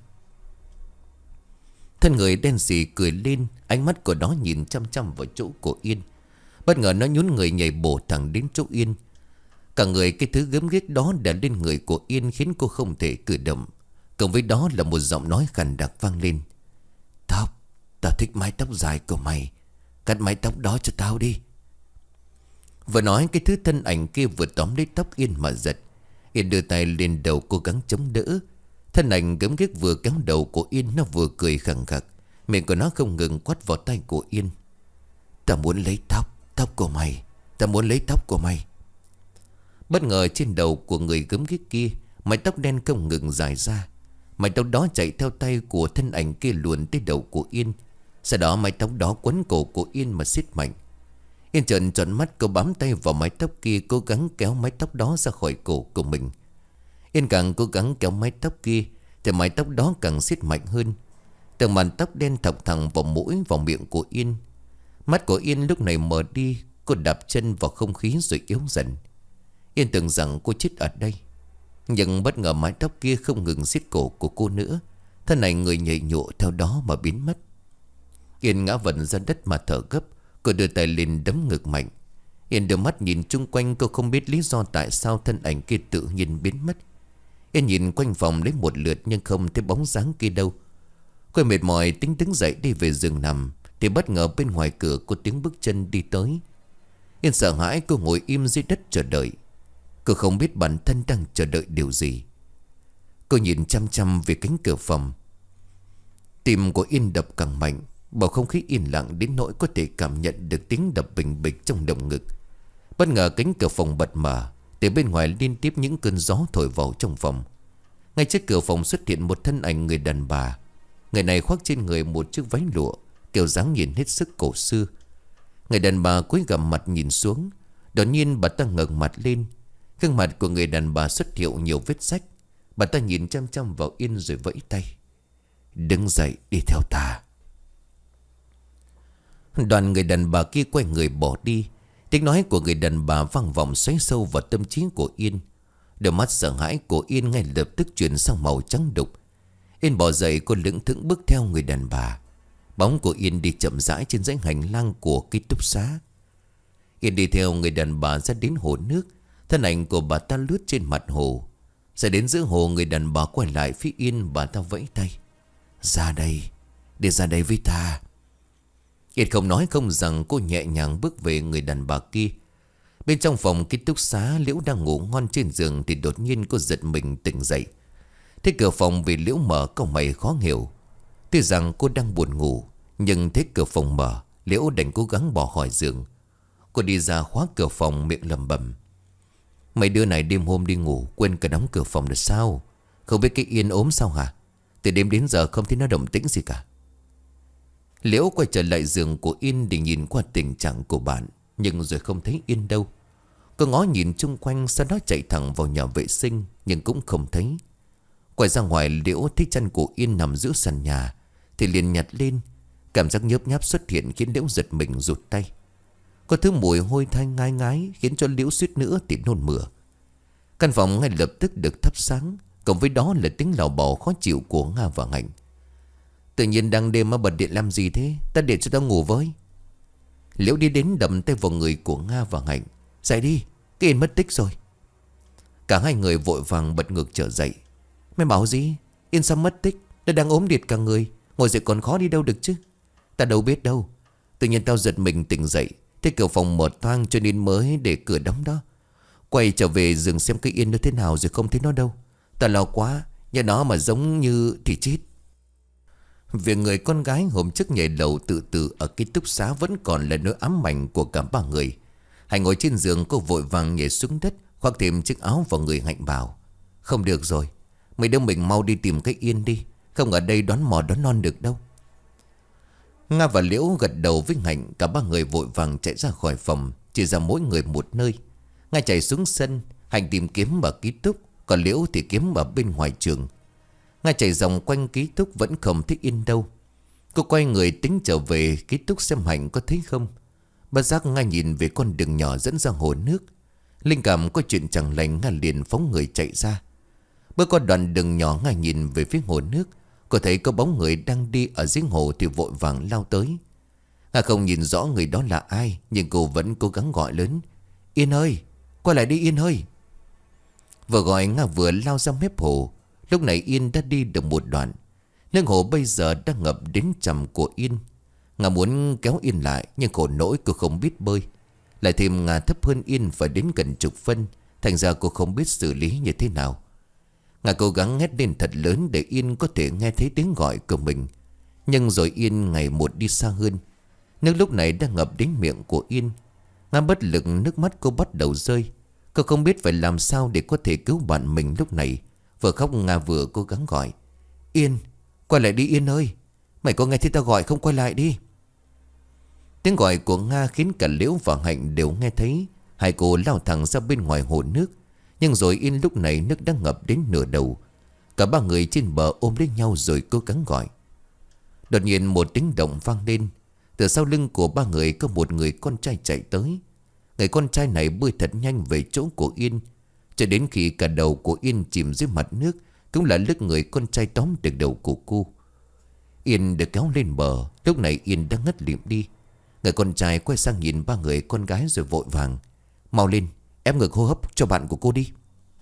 Thân người đen sì cười lên. Ánh mắt của nó nhìn chăm chăm vào chỗ của Yên. Bất ngờ nó nhún người nhảy bổ thẳng đến chỗ Yên. Cả người cái thứ gớm ghiếc đó đè lên người của Yên khiến cô không thể cử động. Cộng với đó là một giọng nói khàn đặc vang lên. Tóc, tao thích mái tóc dài của mày. Cắt mái tóc đó cho tao đi. Vừa nói cái thứ thân ảnh kia vừa tóm lấy tóc Yên mà giật. Yên đưa tay lên đầu cố gắng chống đỡ. Thân ảnh gớm ghiếc vừa kéo đầu của Yên, nó vừa cười khẳng khặc. Miệng của nó không ngừng quát vào tay của Yên. Tao muốn lấy tóc, tóc của mày. Tao muốn lấy tóc của mày. Bất ngờ trên đầu của người gớm ghiếc kia, mái tóc đen không ngừng dài ra. Mái tóc đó chạy theo tay của thân ảnh kia luồn tới đầu của Yên. Sau đó mái tóc đó quấn cổ của Yên mà siết mạnh. Yên trợn tròn mắt, cô bám tay vào mái tóc kia, cố gắng kéo mái tóc đó ra khỏi cổ của mình. Yên càng cố gắng kéo mái tóc kia thì mái tóc đó càng siết mạnh hơn. Từng màn tóc đen thọc thẳng vào mũi, vào miệng của Yên. Mắt của Yên lúc này mở đi. Cô đạp chân vào không khí rồi yếu dần. Yên tưởng rằng cô chết ở đây. Nhưng bất ngờ mái tóc kia không ngừng siết cổ của cô nữa. Thân này người nhảy nhụa theo đó mà biến mất. Yên ngã vật ra đất mà thở gấp. Cô đưa tay lên đấm ngực mạnh. Yên đưa mắt nhìn chung quanh, cô không biết lý do tại sao thân ảnh kia tự nhiên biến mất. Yên nhìn quanh phòng lấy một lượt nhưng không thấy bóng dáng kia đâu. Cô mệt mỏi tính đứng dậy đi về giường nằm, thì bất ngờ bên ngoài cửa có tiếng bước chân đi tới. Yên sợ hãi, cô ngồi im dưới đất chờ đợi. Cô không biết bản thân đang chờ đợi điều gì. Cô nhìn chăm chăm về cánh cửa phòng. Tim của Yên đập càng mạnh. Bầu không khí yên lặng đến nỗi có thể cảm nhận được tiếng đập bình bịch trong lồng ngực. Bất ngờ cánh cửa phòng bật mở. Từ bên ngoài liên tiếp những cơn gió thổi vào trong phòng. Ngay trước cửa phòng xuất hiện một thân ảnh người đàn bà. Người này khoác trên người một chiếc váy lụa, kiểu dáng nhìn hết sức cổ xưa. Người đàn bà cúi gằm mặt nhìn xuống. Đột nhiên bà ta ngẩng mặt lên. Gương mặt của người đàn bà xuất hiện nhiều vết rách. Bà ta nhìn chăm chăm vào Yên rồi vẫy tay. Đứng dậy đi theo ta. Đoàn người đàn bà kia quay người bỏ đi. Tiếng nói của người đàn bà vang vọng xoáy sâu vào tâm trí của Yên. Đôi mắt sợ hãi của Yên ngay lập tức chuyển sang màu trắng đục. Yên bỏ dậy, cô lững thững bước theo người đàn bà. Bóng của Yên đi chậm rãi trên dãy hành lang của ký túc xá. Yên đi theo người đàn bà ra đến hồ nước. Thân ảnh của bà ta lướt trên mặt hồ. Ra đến giữa hồ, người đàn bà quay lại phía Yên, bà ta vẫy tay. Ra đây, đi ra đây với ta. Yên không nói không rằng, cô nhẹ nhàng bước về người đàn bà kia. Bên trong phòng ký túc xá, Liễu đang ngủ ngon trên giường thì đột nhiên cô giật mình tỉnh dậy. Thế cửa phòng vì Liễu mở, cau mày khó hiểu. Tuy rằng cô đang buồn ngủ, nhưng thấy cửa phòng mở, Liễu đành cố gắng bỏ khỏi giường. Cô đi ra khóa cửa phòng, miệng lẩm bẩm. Mấy đứa này đêm hôm đi ngủ quên cả đóng cửa phòng được sao? Không biết cái Yên ốm sao hả? Từ đêm đến giờ không thấy nó động tĩnh gì cả. Liễu quay trở lại giường của Yên để nhìn qua tình trạng của bạn, nhưng rồi không thấy Yên đâu. Cô ngó nhìn chung quanh, sau đó chạy thẳng vào nhà vệ sinh, nhưng cũng không thấy. Quay ra ngoài, Liễu thấy chân của Yên nằm giữa sàn nhà thì liền nhặt lên. Cảm giác nhớp nháp xuất hiện khiến Liễu giật mình rụt tay. Có thứ mùi hôi tanh ngai ngái khiến cho Liễu suýt nữa thì nôn mửa. Căn phòng ngay lập tức được thắp sáng, cộng với đó là tiếng lào bào khó chịu của Nga và Hạnh. Tự nhiên đang đêm mà bật điện làm gì thế? Ta để cho tao ngủ với. Liễu đi đến đầm tay vào người của Nga và Hạnh. Dậy đi, cái Yên mất tích rồi. Cả hai người vội vàng bật ngược trở dậy. Mày bảo gì? Yên sao mất tích? Nó đang ốm điệt cả người, ngồi dậy còn khó đi đâu được chứ. Ta đâu biết đâu. Tự nhiên tao giật mình tỉnh dậy, thấy cửa phòng mở toang cho nên mới để cửa đóng đó. Quay trở về giường xem cái Yên nó thế nào rồi không thấy nó đâu. Ta lo quá, nhà nó mà giống như thì chết. Việc người con gái hôm trước nhảy lầu tự tử ở ký túc xá vẫn còn là nỗi ám ảnh của cả ba người. Hạnh ngồi trên giường, cô vội vàng nhảy xuống đất, khoác thêm chiếc áo vào người. Hạnh bảo. Không được rồi, mấy đứa mình mau đi tìm cái Yên đi, không ở đây đón mò đón non được đâu. Nga và Liễu gật đầu với Hạnh. Cả ba người vội vàng chạy ra khỏi phòng, chỉ ra mỗi người một nơi. Nga chạy xuống sân, Hạnh tìm kiếm ở ký túc, còn Liễu thì kiếm ở bên ngoài trường. Nga chạy vòng quanh ký túc vẫn không thấy Yên đâu. Cô quay người tính trở về ký túc xem Hạnh có thấy không. Bất giác Nga nhìn về con đường nhỏ dẫn ra hồ nước. Linh cảm có chuyện chẳng lành, Nga liền phóng người chạy ra. Bước qua đoạn đường nhỏ, Nga nhìn về phía hồ nước. Cô thấy có bóng người đang đi ở dưới hồ thì vội vàng lao tới. Nga không nhìn rõ người đó là ai, nhưng cô vẫn cố gắng gọi lớn. Yên ơi, quay lại đi Yên ơi. Vừa gọi, Nga vừa lao ra mép hồ. Lúc này Yên đã đi được một đoạn. Nước hồ bây giờ đang ngập đến chằm của Yên. Nga muốn kéo Yên lại, nhưng khổ nỗi cô không biết bơi. Lại thêm Nga thấp hơn Yên phải đến gần chục phân, thành ra cô không biết xử lý như thế nào. Nga cố gắng hét lên thật lớn để Yên có thể nghe thấy tiếng gọi của mình. Nhưng rồi Yên ngày một đi xa hơn. Nước lúc này đang ngập đến miệng của Yên. Nga bất lực, nước mắt cô bắt đầu rơi. Cô không biết phải làm sao để có thể cứu bạn mình lúc này. Vừa khóc Nga vừa cố gắng gọi. Yên, quay lại đi Yên ơi. Mày có nghe thấy tao gọi không, quay lại đi. Tiếng gọi của Nga khiến cả Liễu và Hạnh đều nghe thấy. Hai cô lao thẳng ra bên ngoài hồ nước. Nhưng rồi Yên lúc này nước đã ngập đến nửa đầu. Cả ba người trên bờ ôm lấy nhau rồi cố gắng gọi. Đột nhiên một tiếng động vang lên. Từ sau lưng của ba người có một người con trai chạy tới. Người con trai này bơi thật nhanh về chỗ của Yên. Cho đến khi cả đầu của Yên chìm dưới mặt nước, cũng là lúc người con trai tóm được đầu của cô. Yên được kéo lên bờ. Lúc này Yên đã ngất lịm đi. Người con trai quay sang nhìn ba người con gái rồi vội vàng: "Mau lên, ép ngực hô hấp cho bạn của cô đi."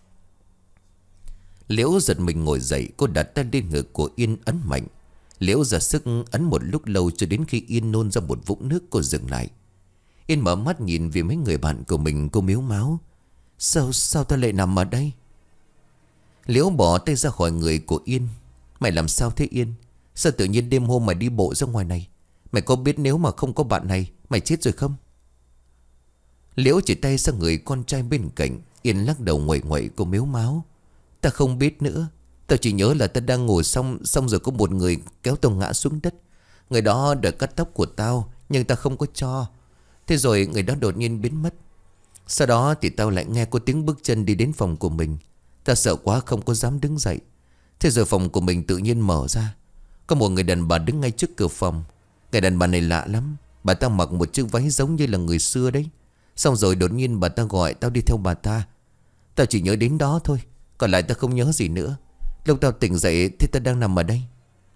Liễu giật mình ngồi dậy. Cô đặt tay lên ngực của Yên ấn mạnh. Liễu ra sức ấn một lúc lâu, cho đến khi Yên nôn ra một vũng nước cô dừng lại. Yên mở mắt nhìn về mấy người bạn của mình. Cô mếu máo: Sao sao ta lại nằm ở đây?" Liễu bỏ tay ra khỏi người của Yên. "Mày làm sao thế Yên? Sao tự nhiên đêm hôm mày đi bộ ra ngoài này? Mày có biết nếu mà không có bạn này mày chết rồi không?" Liễu chỉ tay sang người con trai bên cạnh. Yên lắc đầu nguậy nguậy. Cô mếu máo: "Ta không biết nữa. Tao chỉ nhớ là ta đang ngồi xong Xong rồi có một người kéo tao ngã xuống đất. Người đó đòi cắt tóc của tao, nhưng ta không có cho. Thế rồi người đó đột nhiên biến mất. Sau đó thì tao lại nghe có tiếng bước chân đi đến phòng của mình. Ta sợ quá không có dám đứng dậy. Thế rồi phòng của mình tự nhiên mở ra. Có một người đàn bà đứng ngay trước cửa phòng. Người đàn bà này lạ lắm. Bà ta mặc một chiếc váy giống như là người xưa đấy. Xong rồi đột nhiên bà ta gọi tao đi theo bà ta. Tao chỉ nhớ đến đó thôi, còn lại tao không nhớ gì nữa. Lúc tao tỉnh dậy thì tao đang nằm ở đây."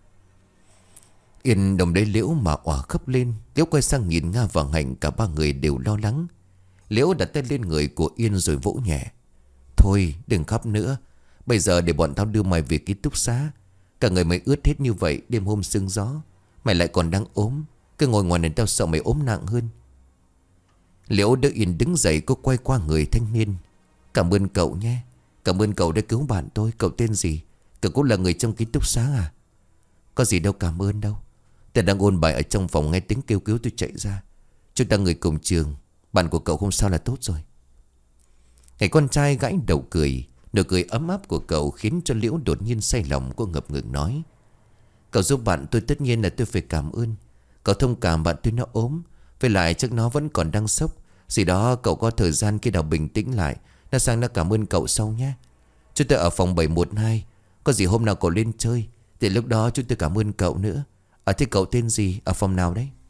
Yên đồng đấy Liễu mà òa khóc lên. Liễu quay sang nhìn Nga và Hạnh. Cả ba người đều lo lắng. Liễu đặt tay lên người của Yên rồi vỗ nhẹ: "Thôi đừng khóc nữa. Bây giờ để bọn tao đưa mày về ký túc xá. Cả người mày ướt hết như vậy, đêm hôm sương gió, mày lại còn đang ốm. Cứ ngồi ngoài này tao sợ mày ốm nặng hơn." Liễu đỡ Yên đứng dậy. Cô quay qua người thanh niên: "Cảm ơn cậu nhé. Cảm ơn cậu đã cứu bạn tôi. Cậu tên gì? Cậu cũng là người trong ký túc xá à?" "Có gì đâu cảm ơn đâu. Tôi đang ôn bài ở trong phòng, nghe tiếng kêu cứu tôi chạy ra. Chúng ta người cùng trường. Bạn của cậu không sao là tốt rồi." Người con trai gãi đầu cười. Nụ cười ấm áp của cậu khiến cho Liễu đột nhiên say lòng. Cô ngập ngừng nói: "Cậu giúp bạn tôi, tất nhiên là tôi phải cảm ơn. Cậu thông cảm bạn tôi nó ốm. Với lại chắc nó vẫn còn đang sốc. Gì đó cậu có thời gian khi nào bình tĩnh lại, nó sang nó cảm ơn cậu sau nhé. Chúng tôi ở phòng bảy một hai. Có gì hôm nào cậu lên chơi thì lúc đó chúng tôi cảm ơn cậu nữa. À thế cậu tên gì, ở phòng nào đấy?"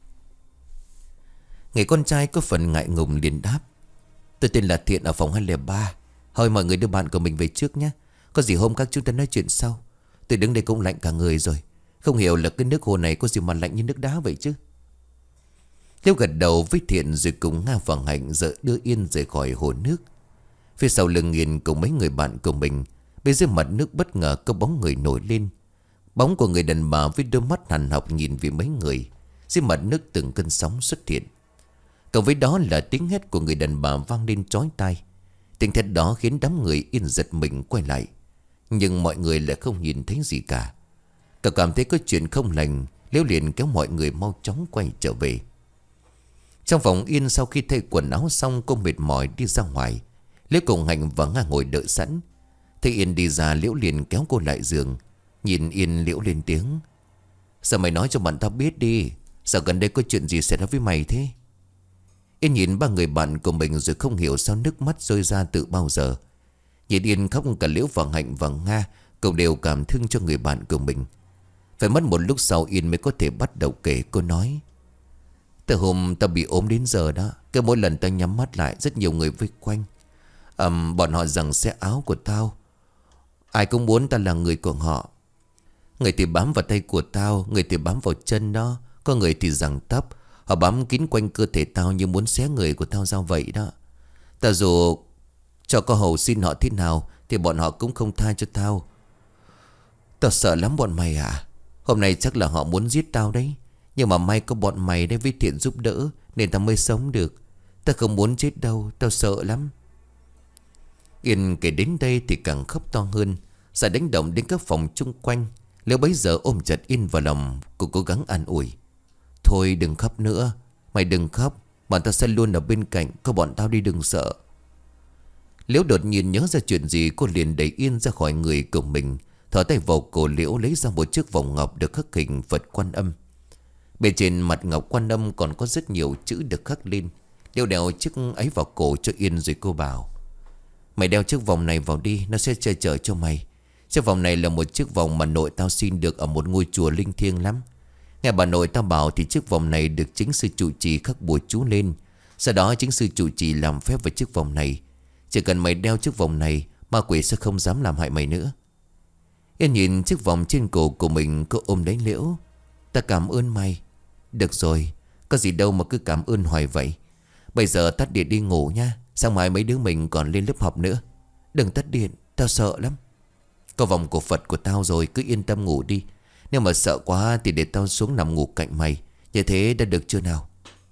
Người con trai có phần ngại ngùng liền đáp: "Tôi tên là Thiện, ở phòng hai không ba. Thôi mọi người đưa bạn của mình về trước nhé. Có gì hôm các chúng ta nói chuyện sau. Tôi đứng đây cũng lạnh cả người rồi. Không hiểu là cái nước hồ này có gì mà lạnh như nước đá vậy chứ." Liễu gật đầu với Thiện rồi cùng Nga và Hạnh giờ đưa Yên rời khỏi hồ nước. Phía sau lưng Yên cùng mấy người bạn của mình, bên dưới mặt nước bất ngờ có bóng người nổi lên. Bóng của người đàn bà với đôi mắt hằn học nhìn về mấy người. Dưới mặt nước từng cơn sóng xuất hiện. Cộng với đó là tiếng hét của người đàn bà vang lên chói tai. Tiếng thét đó khiến đám người Yên giật mình quay lại. Nhưng mọi người lại không nhìn thấy gì cả. Cậu cảm thấy có chuyện không lành. Liễu liền kéo mọi người mau chóng quay trở về. Trong phòng Yên sau khi thay quần áo xong, cô mệt mỏi đi ra ngoài. Liễu cùng Hạnh và Nga ngồi đợi sẵn. Thấy Yên đi ra, Liễu liền kéo cô lại giường. Nhìn Yên, Liễu lên tiếng: "Sao mày nói cho bọn tao biết đi. Sao gần đây có chuyện gì xảy ra với mày thế?" Yên nhìn ba người bạn của mình rồi không hiểu sao nước mắt rơi ra từ bao giờ. Nhìn Yên khóc, cả Liễu và Hạnh và Nga cậu đều cảm thương cho người bạn của mình. Phải mất một lúc sau Yên mới có thể bắt đầu kể. Cô nói: "Từ hôm tao bị ốm đến giờ đó, cứ mỗi lần tao nhắm mắt lại rất nhiều người vây quanh. um, Bọn họ rằng xe áo của tao. Ai cũng muốn tao là người của họ. Người thì bám vào tay của tao, người thì bám vào chân nó. Có người thì rằng tóc. Họ bám kín quanh cơ thể tao như muốn xé người của tao ra vậy đó. Tao dù cho có hầu xin họ thế nào thì bọn họ cũng không tha cho tao. Tao sợ lắm bọn mày à. Hôm nay chắc là họ muốn giết tao đấy. Nhưng mà may có bọn mày đấy với Thiện giúp đỡ nên tao mới sống được. Tao không muốn chết đâu, tao sợ lắm." Yên kể đến đây thì càng khóc to hơn. Sợ đánh động đến các phòng chung quanh. Liễu bấy giờ ôm chặt Yên vào lòng. Cô cố gắng an ủi: "Thôi đừng khóc nữa. Mày đừng khóc. Bọn tao sẽ luôn ở bên cạnh. Có bọn tao đi, đừng sợ." Liễu đột nhiên nhớ ra chuyện gì. Cô liền đẩy Yên ra khỏi người của mình. Thở tay vào cổ Liễu lấy ra một chiếc vòng ngọc được khắc hình Phật Quan Âm. Bên trên mặt ngọc Quan Âm còn có rất nhiều chữ được khắc lên. Liễu đeo chiếc ấy vào cổ cho Yên rồi cô bảo: "Mày đeo chiếc vòng này vào đi, nó sẽ che chở cho mày. Chiếc vòng này là một chiếc vòng mà nội tao xin được ở một ngôi chùa linh thiêng lắm. Nghe bà nội tao bảo thì chiếc vòng này được chính sư trụ trì khắc bùa chú lên. Sau đó chính sư trụ trì làm phép với chiếc vòng này. Chỉ cần mày đeo chiếc vòng này, ma quỷ sẽ không dám làm hại mày nữa. Yên nhìn chiếc vòng trên cổ của mình, cô ôm lấy Liễu. Ta cảm ơn mày. Được rồi, có gì đâu mà cứ cảm ơn hoài vậy. Bây giờ tắt điện đi ngủ nha. Sáng mai mấy đứa mình còn lên lớp học nữa. Đừng tắt điện, tao sợ lắm. Có vòng cổ Phật của tao rồi, cứ yên tâm ngủ đi. Nếu mà sợ quá thì để tao xuống nằm ngủ cạnh mày. Như thế đã được chưa nào?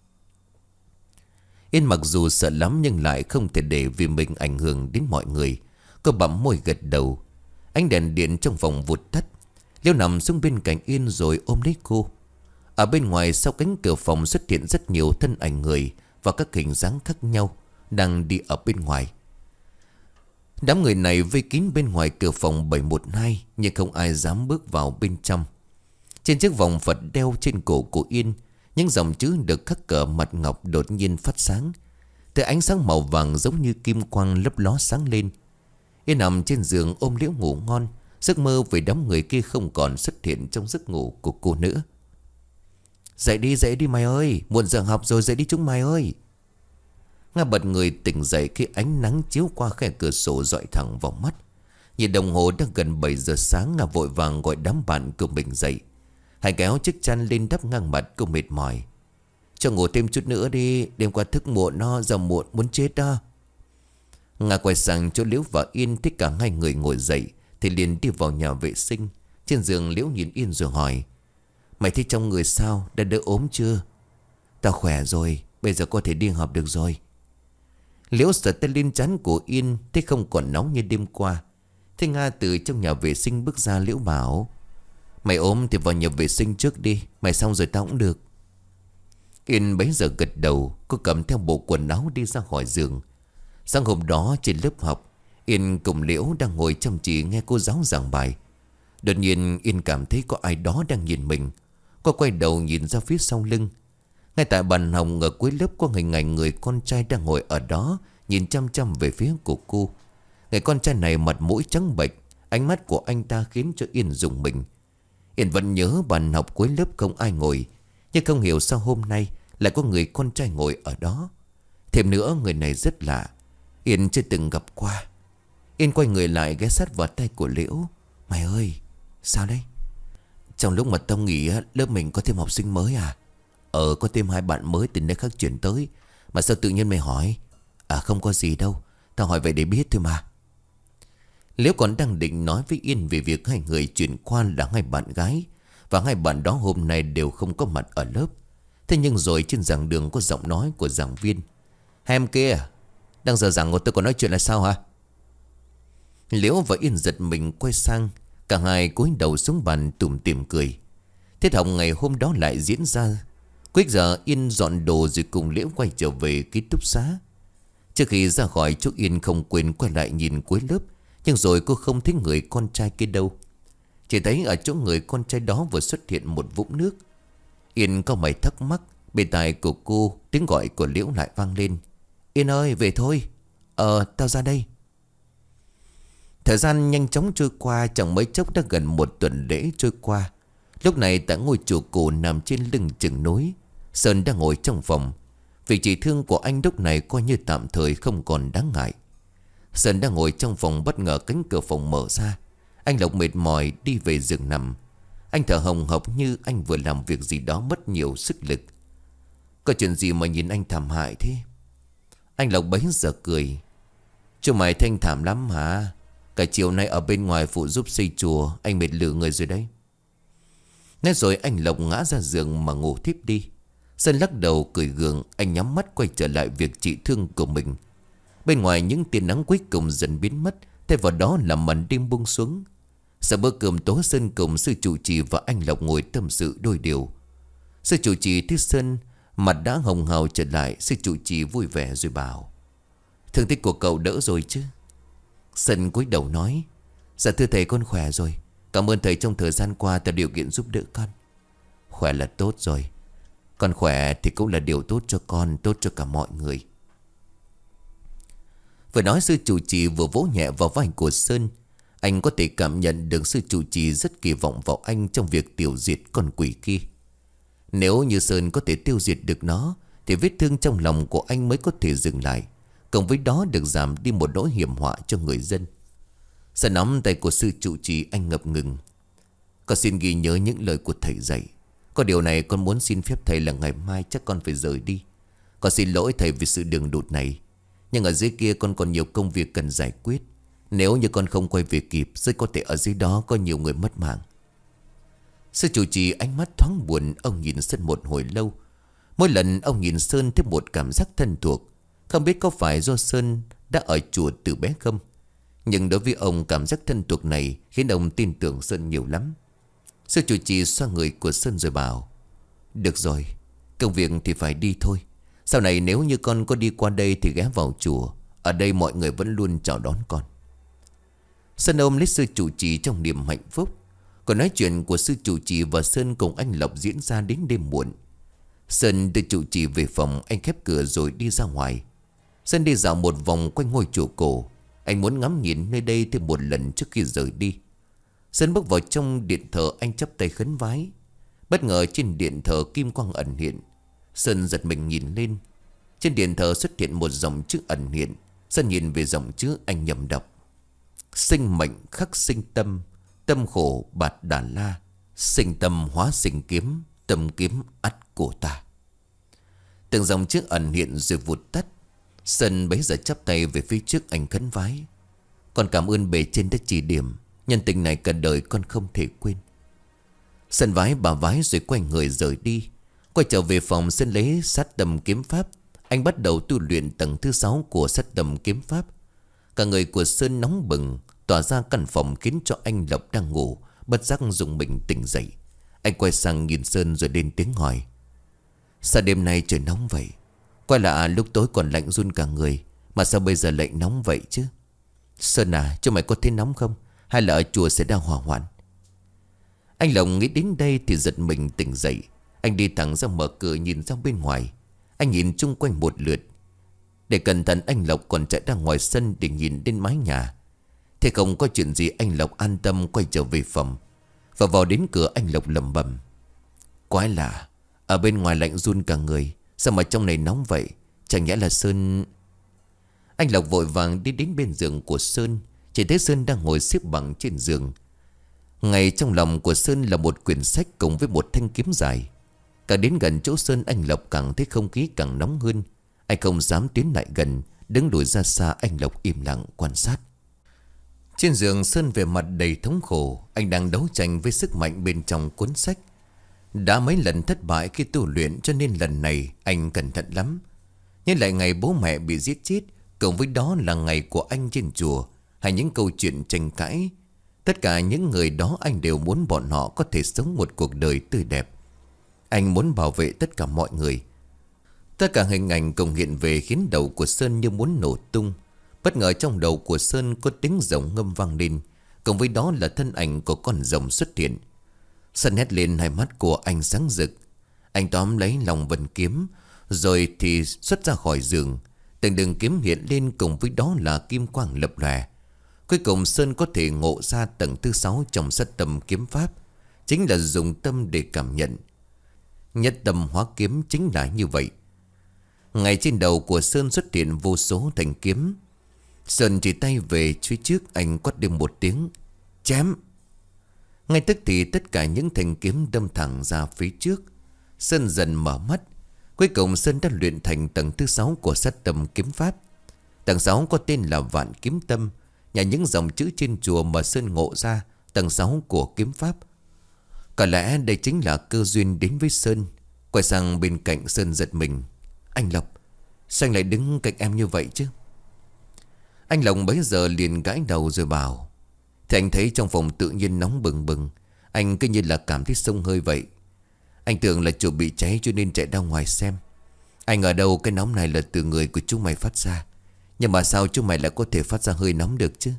Yên mặc dù sợ lắm nhưng lại không thể để vì mình ảnh hưởng đến mọi người. Cô bặm môi gật đầu. Ánh đèn điện trong phòng vụt tắt. Liễu nằm xuống bên cạnh Yên rồi ôm lấy cô. Ở bên ngoài sau cánh cửa phòng xuất hiện rất nhiều thân ảnh người và các hình dáng khác nhau đang đi ở bên ngoài. Đám người này vây kín bên ngoài cửa phòng bảy một hai nhưng không ai dám bước vào bên trong. Trên chiếc vòng Phật đeo trên cổ của Yên, những dòng chữ được khắc cờ mặt ngọc đột nhiên phát sáng. Từ ánh sáng màu vàng giống như kim quang lấp ló sáng lên. Yên nằm trên giường ôm Liễu ngủ ngon. Giấc mơ về đám người kia không còn xuất hiện trong giấc ngủ của cô nữa. Dậy đi, dậy đi mày ơi, muộn giờ học rồi, dậy đi chúng mày ơi. Nga bật người tỉnh dậy khi ánh nắng chiếu qua khe cửa sổ dọi thẳng vào mắt. Nhìn đồng hồ đã gần bảy giờ sáng. Nga vội vàng gọi đám bạn của mình dậy. Hãy kéo chiếc chăn lên đắp ngang mặt, cô mệt mỏi. Cho ngủ thêm chút nữa đi, đêm qua thức muộn nó, giờ muộn muốn chết đó. Nga quay sang chỗ Liễu và Yên, thấy cả hai người ngồi dậy thì liền đi vào nhà vệ sinh. Trên giường Liễu nhìn Yên rồi hỏi: Mày thấy trong người sao, đã đỡ ốm chưa? Tao khỏe rồi, bây giờ có thể đi học được rồi. Liễu sờ tay lên trán của Yên, thấy không còn nóng như đêm qua. Thế Nga từ trong nhà vệ sinh bước ra. Liễu bảo: Mày ốm thì vào nhà vệ sinh trước đi, mày xong rồi tao cũng được. Yên bấy giờ gật đầu. Cô cầm theo bộ quần áo đi ra khỏi giường. Sáng hôm đó trên lớp học, Yên cùng Liễu đang ngồi chăm chỉ nghe cô giáo giảng bài. Đột nhiên Yên cảm thấy có ai đó đang nhìn mình. Cô quay đầu nhìn ra phía sau lưng. Ngay tại bàn học ở cuối lớp có hình ảnh người con trai đang ngồi ở đó, nhìn chăm chăm về phía của cô. Người con trai này mặt mũi trắng bệch, ánh mắt của anh ta khiến cho Yên rùng mình. Yên vẫn nhớ bàn học cuối lớp không ai ngồi, nhưng không hiểu sao hôm nay lại có người con trai ngồi ở đó. Thêm nữa người này rất lạ, Yên chưa từng gặp qua. Yên quay người lại ghé sát vào tay của Liễu. Mày ơi, sao đấy? Trong lúc mà tao nghỉ lớp mình có thêm học sinh mới à? Ờ, có thêm hai bạn mới từ nơi khác chuyển tới. Mà sao tự nhiên mày hỏi? À không có gì đâu, tao hỏi vậy để biết thôi mà. Liễu còn đang định nói với Yên về việc hai người chuyển qua là hai bạn gái, và hai bạn đó hôm nay đều không có mặt ở lớp. Thế nhưng rồi trên giảng đường có giọng nói của giảng viên: Hai em kia, đang giờ giảng của tôi còn nói chuyện là sao hả? Liễu và Yên giật mình quay sang. Cả hai cúi đầu xuống bàn tủm tỉm cười. Tiết học ngày hôm đó lại diễn ra. Cuối giờ Yên dọn đồ rồi cùng Liễu quay trở về ký túc xá. Trước khi ra khỏi chỗ, Yên không quên quay lại nhìn cuối lớp. Nhưng rồi cô không thấy người con trai kia đâu. Chỉ thấy ở chỗ người con trai đó vừa xuất hiện một vũng nước. Yên có mày thắc mắc. Bên tai của cô tiếng gọi của Liễu lại vang lên: Yên ơi, về thôi. Ờ, tao ra đây. Thời gian nhanh chóng trôi qua, chẳng mấy chốc đã gần một tuần lễ trôi qua. Lúc này tại ngôi chùa cổ nằm trên lưng chừng núi, Sơn đang ngồi trong phòng. Vị trí thương của anh lúc này coi như tạm thời không còn đáng ngại. Sơn đang ngồi trong phòng, bất ngờ cánh cửa phòng mở ra. Anh Lộc mệt mỏi đi về giường nằm. Anh thở hồng hộc như anh vừa làm việc gì đó mất nhiều sức lực. Có chuyện gì mà nhìn anh thảm hại thế? Anh Lộc bấy giờ cười: Chú mày thanh thảm lắm hả? Cả chiều nay ở bên ngoài phụ giúp xây chùa, anh mệt lử người rồi đấy. Nói rồi anh Lộc ngã ra giường mà ngủ thiếp đi. Sơn lắc đầu cười gượng. Anh nhắm mắt quay trở lại việc trị thương của mình. Bên ngoài những tia nắng cuối cùng dần biến mất. Thay vào đó là màn đêm buông xuống. Sau bữa cơm tối, Sơn cùng sư trụ trì và anh Lộc ngồi tâm sự đôi điều. Sư trụ trì thấy Sơn mặt đã hồng hào trở lại. Sư trụ trì vui vẻ rồi bảo: Thương tích của cậu đỡ rồi chứ? Sơn cúi đầu nói: Dạ thưa thầy, con khỏe rồi. Cảm ơn thầy trong thời gian qua tạo điều kiện giúp đỡ con. Khỏe là tốt rồi. Con khỏe thì cũng là điều tốt cho con, tốt cho cả mọi người. Vừa nói, sư trụ trì vừa vỗ nhẹ vào vai của Sơn. Anh có thể cảm nhận được sư trụ trì rất kỳ vọng vào anh trong việc tiêu diệt con quỷ kia. Nếu như Sơn có thể tiêu diệt được nó thì vết thương trong lòng của anh mới có thể dừng lại. Cộng với đó được giảm đi một nỗi hiểm họa cho người dân. Sơn nắm tay của sư trụ trì, anh ngập ngừng. Con xin ghi nhớ những lời của thầy dạy. Có điều này con muốn xin phép thầy là ngày mai chắc con phải rời đi. Con xin lỗi thầy vì sự đường đột này. Nhưng ở dưới kia con còn nhiều công việc cần giải quyết. Nếu như con không quay về kịp, rất có thể ở dưới đó có nhiều người mất mạng. Sư chủ trì ánh mắt thoáng buồn. Ông nhìn Sơn một hồi lâu. Mỗi lần ông nhìn Sơn thêm một cảm giác thân thuộc. Không biết có phải do Sơn đã ở chùa từ bé không, nhưng đối với ông cảm giác thân thuộc này khiến ông tin tưởng Sơn nhiều lắm. Sư chủ trì xoa người của Sơn rồi bảo: được rồi, công việc thì phải đi thôi. Sau này nếu như con có đi qua đây thì ghé vào chùa. Ở đây mọi người vẫn luôn chào đón con. Sơn ôm lấy sư chủ trì trong niềm hạnh phúc. Còn nói chuyện của sư chủ trì và Sơn cùng anh Lộc diễn ra đến đêm muộn. Sơn đưa chủ trì về phòng. Anh khép cửa rồi đi ra ngoài. Sơn đi dạo một vòng quanh ngôi chùa cổ. Anh muốn ngắm nhìn nơi đây thêm một lần trước khi rời đi. Sơn bước vào trong điện thờ. Anh chắp tay khấn vái. Bất ngờ trên điện thờ kim quang ẩn hiện. Sơn giật mình nhìn lên. Trên điện thờ xuất hiện một dòng chữ ẩn hiện. Sơn nhìn về dòng chữ, anh nhầm đọc: sinh mệnh khắc sinh tâm, tâm khổ bạt Đà La, sinh tâm hóa sinh kiếm, tâm kiếm ắt của ta. Từng dòng chữ ẩn hiện rồi vụt tắt. Sơn bấy giờ chắp tay về phía trước, anh khấn vái: con cảm ơn bề trên đã chỉ điểm. Nhân tình này cả đời con không thể quên. Sơn vái bà vái rồi quay người rời đi. Quay trở về phòng, Sơn lấy sát tầm kiếm pháp. Anh bắt đầu tu luyện tầng thứ sáu của sát tầm kiếm pháp. Cả người của Sơn nóng bừng, tỏa ra căn phòng khiến cho anh Lộc đang ngủ bất giác dùng mình tỉnh dậy. Anh quay sang nhìn Sơn rồi lên tiếng hỏi: sao đêm nay trời nóng vậy? Quay lạ lúc tối còn lạnh run cả người, mà sao bây giờ lại nóng vậy chứ? Sơn à, cho mày có thấy nóng không? Hay là ở chùa sẽ đang hỏa hoạn? Anh Lộc nghĩ đến đây thì giật mình tỉnh dậy. Anh đi thẳng ra mở cửa nhìn ra bên ngoài. Anh nhìn chung quanh một lượt. Để cẩn thận, anh Lộc còn chạy ra ngoài sân để nhìn đến mái nhà. Thế không có chuyện gì, anh Lộc an tâm quay trở về phòng. Và vào đến cửa, anh Lộc lẩm bẩm: quái lạ, ở bên ngoài lạnh run cả người, sao mà trong này nóng vậy? Chẳng nhẽ là Sơn... Anh Lộc vội vàng đi đến bên giường của Sơn. Chỉ thấy Sơn đang ngồi xếp bằng trên giường. Ngay trong lòng của Sơn là một quyển sách cùng với một thanh kiếm dài. Càng đến gần chỗ Sơn, anh Lộc càng thấy không khí càng nóng hơn. Anh không dám tiến lại gần, đứng lùi ra xa. Anh Lộc im lặng quan sát. Trên giường, Sơn về mặt đầy thống khổ. Anh đang đấu tranh với sức mạnh bên trong cuốn sách. Đã mấy lần thất bại khi tu luyện, cho nên lần này anh cẩn thận lắm. Nhưng lại ngày bố mẹ bị giết chết, cộng với đó là ngày của anh trên chùa, hay những câu chuyện tranh cãi. Tất cả những người đó anh đều muốn bọn họ có thể sống một cuộc đời tươi đẹp. Anh muốn bảo vệ tất cả mọi người. Tất cả hình ảnh cùng hiện về khiến đầu của Sơn như muốn nổ tung. Bất ngờ trong đầu của Sơn có tiếng rồng ngâm vang lên, cộng với đó là thân ảnh của con rồng xuất hiện. Sơn hét lên, hai mắt của anh sáng rực. Anh tóm lấy lòng vân kiếm, rồi thì xuất ra khỏi giường. Từng đường kiếm hiện lên, cùng với đó là kim quang lập lòe. Cuối cùng Sơn có thể ngộ ra tầng thứ sáu trong sát tâm kiếm pháp. Chính là dùng tâm để cảm nhận. Nhất tâm hóa kiếm chính là như vậy. Ngay trên đầu của Sơn xuất hiện vô số thanh kiếm. Sơn chỉ tay về phía trước, anh quát đi một tiếng: chém! Ngay tức thì tất cả những thanh kiếm đâm thẳng ra phía trước. Sơn dần mở mắt. Cuối cùng Sơn đã luyện thành tầng thứ sáu của sát tâm kiếm pháp. Tầng sáu có tên là Vạn Kiếm Tâm, nhà những dòng chữ trên chùa mà Sơn ngộ ra tầng sáu của kiếm pháp. Có lẽ đây chính là cơ duyên đến với Sơn. Quay sang bên cạnh, Sơn giật mình: anh Lộc, sao anh lại đứng cạnh em như vậy chứ? Anh Lộc bấy giờ liền gãi đầu rồi bảo: thì anh thấy trong phòng tự nhiên nóng bừng bừng, anh cứ như là cảm thấy xông hơi vậy. Anh tưởng là chùa bị cháy cho nên chạy ra ngoài xem. Anh ngờ đâu cái nóng này là từ người của chúng mày phát ra. Nhưng mà sao chúng mày lại có thể phát ra hơi nóng được chứ?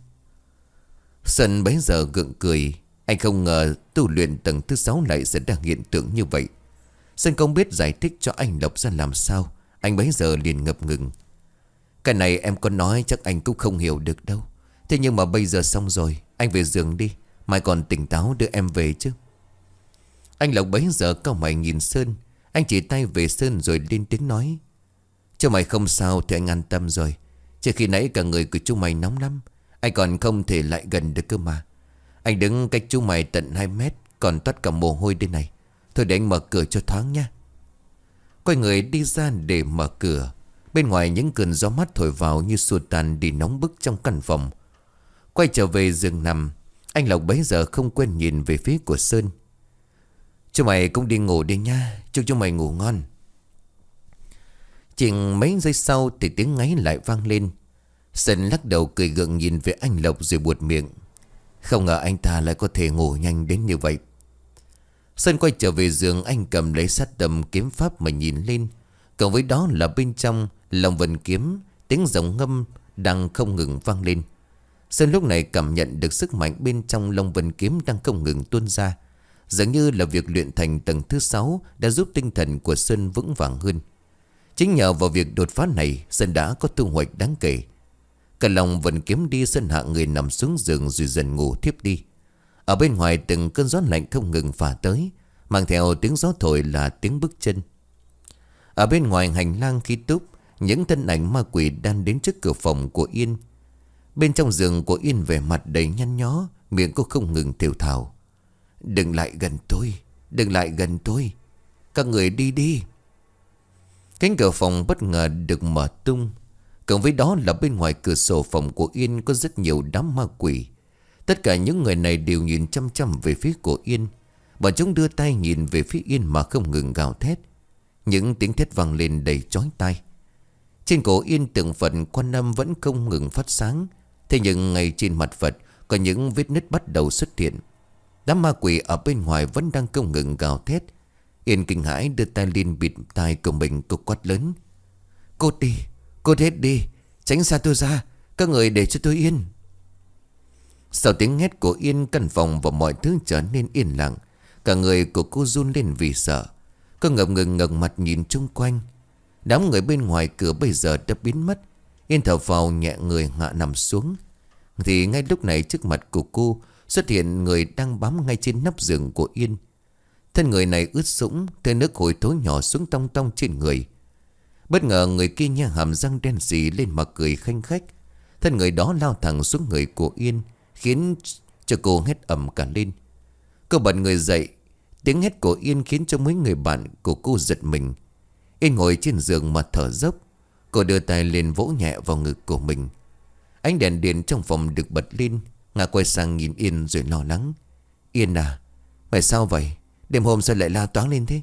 Sơn bấy giờ gượng cười. Anh không ngờ tu luyện tầng thứ sáu lại sẽ ra hiện tượng như vậy. Sơn không biết giải thích cho anh Lộc ra làm sao. Anh bấy giờ liền ngập ngừng: cái này em có nói chắc anh cũng không hiểu được đâu. Thế nhưng mà bây giờ xong rồi, anh về giường đi, mai còn tỉnh táo đưa em về chứ. Anh Lộc bấy giờ cau mày nhìn Sơn. Anh chỉ tay về Sơn rồi lên tiếng nói: Chú mày không sao thì anh an tâm rồi. Chỉ khi nãy cả người của chú mày nóng lắm, anh còn không thể lại gần được cơ mà. Anh đứng cách chú mày tận hai mét, còn toát cả mồ hôi đây này. Thôi để anh mở cửa cho thoáng nha. Quay người đi ra để mở cửa. Bên ngoài những cơn gió mát thổi vào như xua tan đi nóng bức trong căn phòng. Quay trở về giường nằm, anh Lộc bấy giờ không quên nhìn về phía của Sơn. Chú mày cũng đi ngủ đi nha, chúc chú mày ngủ ngon. Chừng mấy giây sau thì tiếng ngáy lại vang lên. Sơn lắc đầu cười gượng nhìn về anh Lộc rồi buột miệng. Không ngờ anh ta lại có thể ngủ nhanh đến như vậy. Sơn quay trở về giường, anh cầm lấy sát tầm kiếm pháp mà nhìn lên. Cộng với đó là bên trong lòng vần kiếm, tiếng giọng ngâm đang không ngừng vang lên. Sơn lúc này cảm nhận được sức mạnh bên trong long vân kiếm đang không ngừng tuôn ra. Dường như là việc luyện thành tầng thứ sáu đã giúp tinh thần của Sơn vững vàng hơn. Chính nhờ vào việc đột phá này, Sơn đã có thu hoạch đáng kể. Cả lòng vần kiếm đi, Sơn hạ người nằm xuống giường rồi dần ngủ thiếp đi. Ở bên ngoài từng cơn gió lạnh không ngừng phả tới, mang theo tiếng gió thổi là tiếng bước chân. Ở bên ngoài hành lang khí túc, những thân ảnh ma quỷ đang đến trước cửa phòng của Yên. Bên trong giường của Yên vẻ mặt đầy nhăn nhó, miệng cô không ngừng thều thào: Đừng lại gần tôi, đừng lại gần tôi, các người đi đi. Cánh cửa phòng bất ngờ được mở tung. Cộng với đó là bên ngoài cửa sổ phòng của Yên có rất nhiều đám ma quỷ. Tất cả những người này đều nhìn chăm chăm về phía của Yên. Bọn chúng đưa tay nhìn về phía Yên mà không ngừng gào thét. Những tiếng thét vang lên đầy chói tai. Trên cổ Yên tượng Phật Quan Âm vẫn không ngừng phát sáng. Thế nhưng ngay trên mặt Phật có những vết nứt bắt đầu xuất hiện. Đám ma quỷ ở bên ngoài vẫn đang không ngừng gào thét. Yên kinh hãi đưa tay lên bịt tai của mình, cô quát lớn: Cút đi, cút hết đi, tránh xa tôi ra, các người để cho tôi yên. Sau tiếng hét của Yên, căn phòng và mọi thứ trở nên yên lặng. Cả người của cô run lên vì sợ. Cô ngập ngừng ngẩng mặt nhìn chung quanh. Đám người bên ngoài cửa bây giờ đã biến mất. Yên thở phào nhẹ người hạ nằm xuống. Thì ngay lúc này trước mặt của cô xuất hiện người đang bám ngay trên nắp giường của Yên. Thân người này ướt sũng, theo nước hôi thối nhỏ xuống tong tong trên người. Bất ngờ người kia nha hàm răng đen sì lên mà cười khanh khách. Thân người đó lao thẳng xuống người của Yên, khiến cho cô hét ầm cả lên. Cô bật người dậy. Tiếng hét của Yên khiến cho mấy người bạn của cô giật mình. Yên ngồi trên giường mà thở dốc. Cô đưa tay lên vỗ nhẹ vào ngực của mình. Ánh đèn điện trong phòng được bật lên. Nga quay sang nhìn Yên rồi lo lắng: Yên à, mày sao vậy? Đêm hôm sao lại la toáng lên thế?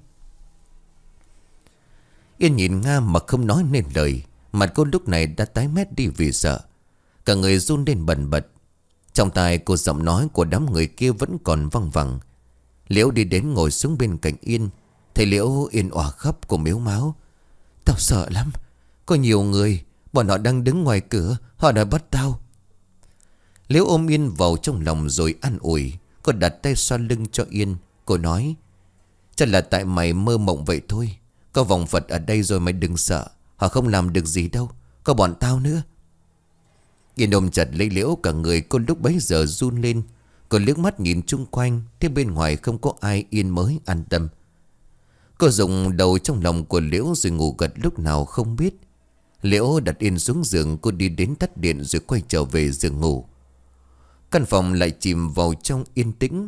Yên nhìn Nga mà không nói nên lời. Mặt cô lúc này đã tái mét đi vì sợ. Cả người run lên bần bật. Trong tai cô giọng nói của đám người kia vẫn còn văng vẳng. Liễu đi đến ngồi xuống bên cạnh Yên. Thấy Liễu Yên òa khóc, cô mếu máo: Tao sợ lắm, có nhiều người, bọn họ đang đứng ngoài cửa, họ đã bắt tao. Liễu ôm Yên vào trong lòng rồi an ủi. Cô đặt tay xoa lưng cho Yên. Cô nói: Chắc là tại mày mơ mộng vậy thôi. Có vòng Phật ở đây rồi mày đừng sợ. Họ không làm được gì đâu, có bọn tao nữa. Yên ôm chặt lấy Liễu, cả người cô lúc bấy giờ run lên. Cô liếc mắt nhìn chung quanh, thế bên ngoài không có ai, Yên mới an tâm. Cô dùng đầu trong lòng của Liễu rồi ngủ gật lúc nào không biết. Liễu đặt Yên xuống giường, cô đi đến tắt điện rồi quay trở về giường ngủ. Căn phòng lại chìm vào trong yên tĩnh.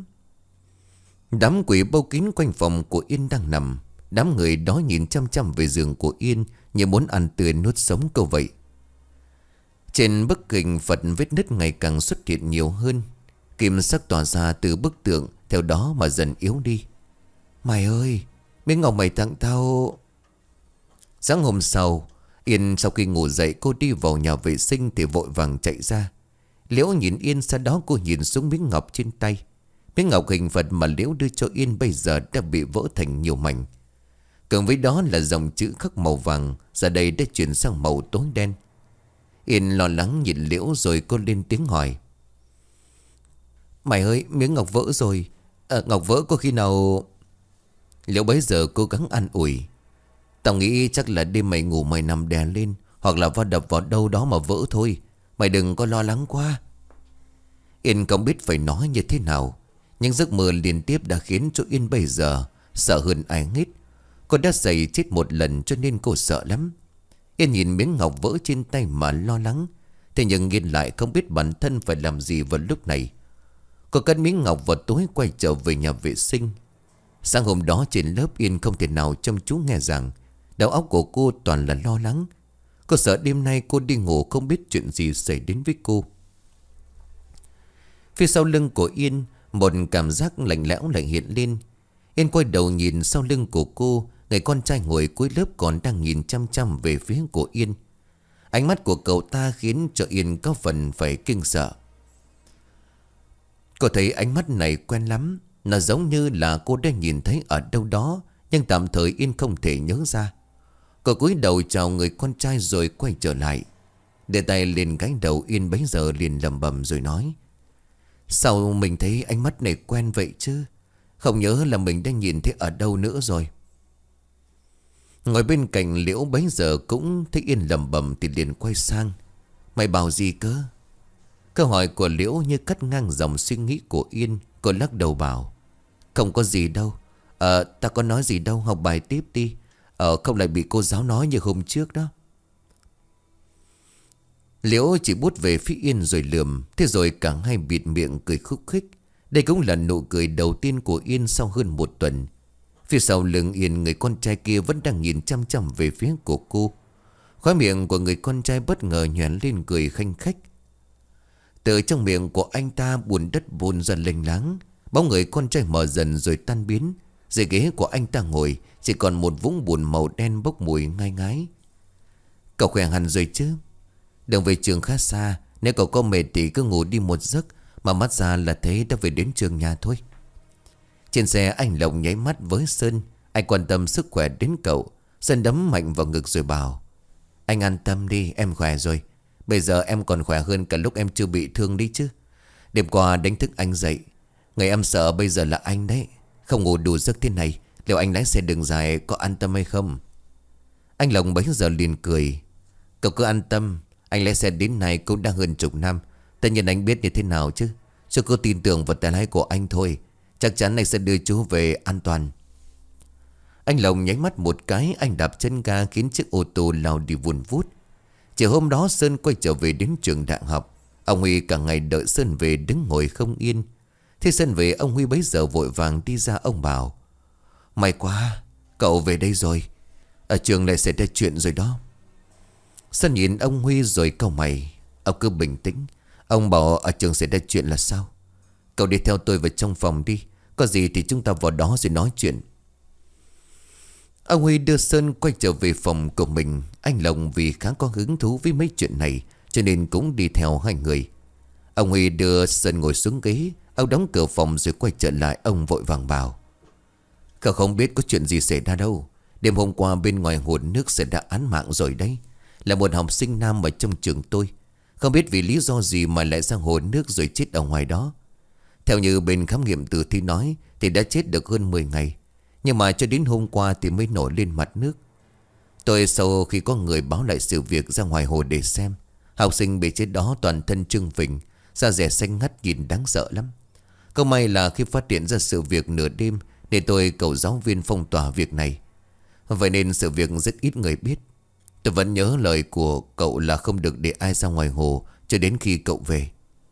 Đám quỷ bao kín quanh phòng của Yên đang nằm. Đám người đó nhìn chăm chăm về giường của Yên như muốn ăn tươi nuốt sống cô vậy. Trên bức hình Phật vết nứt ngày càng xuất hiện nhiều hơn. Kim sắc tỏa ra từ bức tượng, theo đó mà dần yếu đi. Mày ơi, miếng ngọc mày tặng tao. Sáng hôm sau, Yên sau khi ngủ dậy, cô đi vào nhà vệ sinh thì vội vàng chạy ra. Liễu nhìn Yên, sau đó cô nhìn xuống miếng ngọc trên tay. Miếng ngọc hình Phật mà Liễu đưa cho Yên bây giờ đã bị vỡ thành nhiều mảnh. Cùng với đó là dòng chữ khắc màu vàng, giờ đây đã chuyển sang màu tối đen. Yên lo lắng nhìn Liễu rồi cô lên tiếng hỏi: Mày ơi, miếng ngọc vỡ rồi. À, ngọc vỡ có khi nào... Liễu bấy giờ cố gắng an ủi: Tao nghĩ chắc là đêm mày ngủ mày nằm đè lên, hoặc là va đập vào đâu đó mà vỡ thôi. Mày đừng có lo lắng quá. Yên không biết phải nói như thế nào. Nhưng giấc mơ liên tiếp đã khiến cho Yên bây giờ sợ hơn ai hết. Cô đã giày chết một lần cho nên cô sợ lắm. Yên nhìn miếng ngọc vỡ trên tay mà lo lắng. Thế nhưng Yên lại không biết bản thân phải làm gì vào lúc này. Cô cất miếng ngọc vào túi quay trở về nhà vệ sinh. Sáng hôm đó trên lớp Yên không thể nào chăm chú nghe rằng. Đầu óc của cô toàn là lo lắng. Cô sợ đêm nay cô đi ngủ không biết chuyện gì xảy đến với cô. Phía sau lưng của Yên, một cảm giác lạnh lẽo lại hiện lên. Yên quay đầu nhìn sau lưng của cô. Người con trai ngồi cuối lớp còn đang nhìn chăm chăm về phía của Yên. Ánh mắt của cậu ta khiến cho Yên có phần phải kinh sợ. Cô thấy ánh mắt này quen lắm. Nó giống như là cô đã nhìn thấy ở đâu đó. Nhưng tạm thời Yên không thể nhớ ra. Cô cúi đầu chào người con trai rồi quay trở lại. Để tay lên gánh đầu Yên bấy giờ liền lầm bầm rồi nói: Sao mình thấy ánh mắt này quen vậy chứ? Không nhớ là mình đã nhìn thấy ở đâu nữa rồi. Ngồi bên cạnh Liễu bấy giờ cũng thấy Yên lầm bầm thì liền quay sang: Mày bảo gì cơ? Câu hỏi của Liễu như cắt ngang dòng suy nghĩ của Yên. Cô lắc đầu bảo: Không có gì đâu. Ờ ta có nói gì đâu, học bài tiếp đi. Ờ không lại bị cô giáo nói như hôm trước đó. Liễu chỉ bút về phía Yên rồi lườm. Thế rồi cả hai bịt miệng cười khúc khích. Đây cũng là nụ cười đầu tiên của Yên sau hơn một tuần. Phía sau lưng Yên, người con trai kia vẫn đang nhìn chăm chăm về phía của cô. Khóe miệng của người con trai bất ngờ nhoẻn lên cười khanh khách. Từ trong miệng của anh ta bùn đất bùn dần lênh láng. Bóng người con trai mở dần rồi tan biến. Dưới ghế của anh ta ngồi chỉ còn một vũng bùn màu đen bốc mùi ngai ngái. Cậu khỏe hẳn rồi chứ? Đường về trường khá xa. Nếu cậu có mệt thì cứ ngủ đi một giấc. Mà mắt ra là thấy đã về đến trường nhà thôi. Trên xe anh Lộc nháy mắt với Sơn. Anh quan tâm sức khỏe đến cậu. Sơn đấm mạnh vào ngực rồi bảo: Anh an tâm đi, em khỏe rồi. Bây giờ em còn khỏe hơn cả lúc em chưa bị thương đi chứ. Đêm qua đánh thức anh dậy. Ngày em sợ bây giờ là anh đấy. Không ngủ đủ giấc thế này, liệu anh lái xe đường dài có an tâm hay không? Anh Lộc bấy giờ liền cười: Cậu cứ an tâm. Anh lái xe đến nay cũng đã hơn chục năm. Tất nhiên anh biết như thế nào chứ. Chứ cứ tin tưởng vào tay lái của anh thôi. Chắc chắn anh sẽ đưa chú về an toàn. Anh Lộc nháy mắt một cái. Anh đạp chân ga khiến chiếc ô tô lao đi vùn vút. Chiều hôm đó Sơn quay trở về đến trường đại học. Ông Huy cả ngày đợi Sơn về đứng ngồi không yên. Thế Sơn về, ông Huy bấy giờ vội vàng đi ra. Ông bảo: May quá, cậu về đây rồi. Ở trường lại xảy ra chuyện rồi đó. Sơn nhìn ông Huy rồi cau mày. Ông cứ bình tĩnh. Ông bảo ở trường xảy ra chuyện là sao? Cậu đi theo tôi vào trong phòng đi. Có gì thì chúng ta vào đó rồi nói chuyện. Ông Huy đưa Sơn quay trở về phòng của mình. Anh Lộc vì khá có hứng thú với mấy chuyện này cho nên cũng đi theo hai người. Ông Huy đưa Sơn ngồi xuống ghế. Ông đóng cửa phòng rồi quay trở lại. Ông vội vàng bảo: Cậu không biết có chuyện gì xảy ra đâu. Đêm hôm qua bên ngoài hồ nước xảy ra án mạng rồi đấy. Là một học sinh nam ở trong trường tôi. Không biết vì lý do gì mà lại sang hồ nước rồi chết ở ngoài đó. Theo như bên khám nghiệm tử thi nói thì đã chết được hơn mười ngày. Nhưng mà cho đến hôm qua thì mới nổi lên mặt nước. Tôi sau khi có người báo lại sự việc ra ngoài hồ để xem. Học sinh bị chết đó toàn thân trưng phình, da dẻ xanh ngắt nhìn đáng sợ lắm. Câu may là khi phát hiện ra sự việc nửa đêm để tôi cầu giáo viên phong tỏa việc này. Vậy nên sự việc rất ít người biết. Tôi vẫn nhớ lời của cậu là không được để ai ra ngoài hồ cho đến khi cậu về.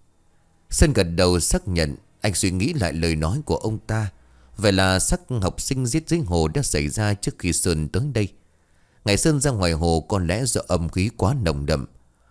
Sơn gật đầu xác nhận. Anh suy nghĩ lại lời nói của ông ta. Vậy là xác học sinh giết dưới hồ đã xảy ra trước khi Sơn tới đây. Ngày Sơn ra ngoài hồ có lẽ do âm khí quá nồng đậm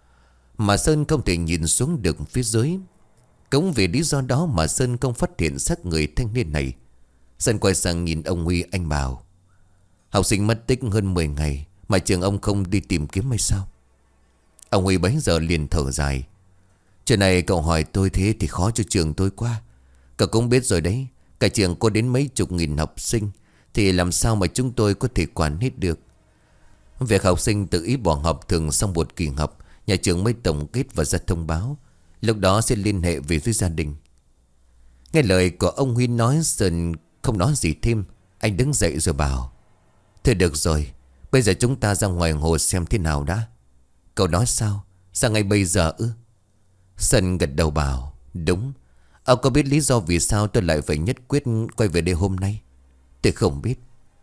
mà Sơn không thể nhìn xuống được phía dưới. Cũng vì lý do đó mà Sơn không phát hiện xác người thanh niên này. Sơn quay sang nhìn ông Huy, anh bảo: Học sinh mất tích hơn mười ngày mà trường ông không đi tìm kiếm hay sao? Ông Huy bấy giờ liền thở dài: Chuyện này cậu hỏi tôi thế thì khó cho trường tôi quá. Cậu cũng biết rồi đấy. Cả trường có đến mấy chục nghìn học sinh thì làm sao mà chúng tôi có thể quản hết được. Việc học sinh tự ý bỏ học thường xong một kỳ học, nhà trường mới tổng kết và ra thông báo. Lúc đó sẽ liên hệ về với gia đình. Nghe lời của ông Huy nói, Sơn không nói gì thêm. Anh đứng dậy rồi bảo: Thôi được rồi, bây giờ chúng ta ra ngoài hồ xem thế nào đã. Cậu nói sao? Ra ngay bây giờ ư? Sơn gật đầu bảo: Đúng. Ông có biết lý do vì sao tôi lại phải nhất quyết quay về đây hôm nay? Tôi không biết.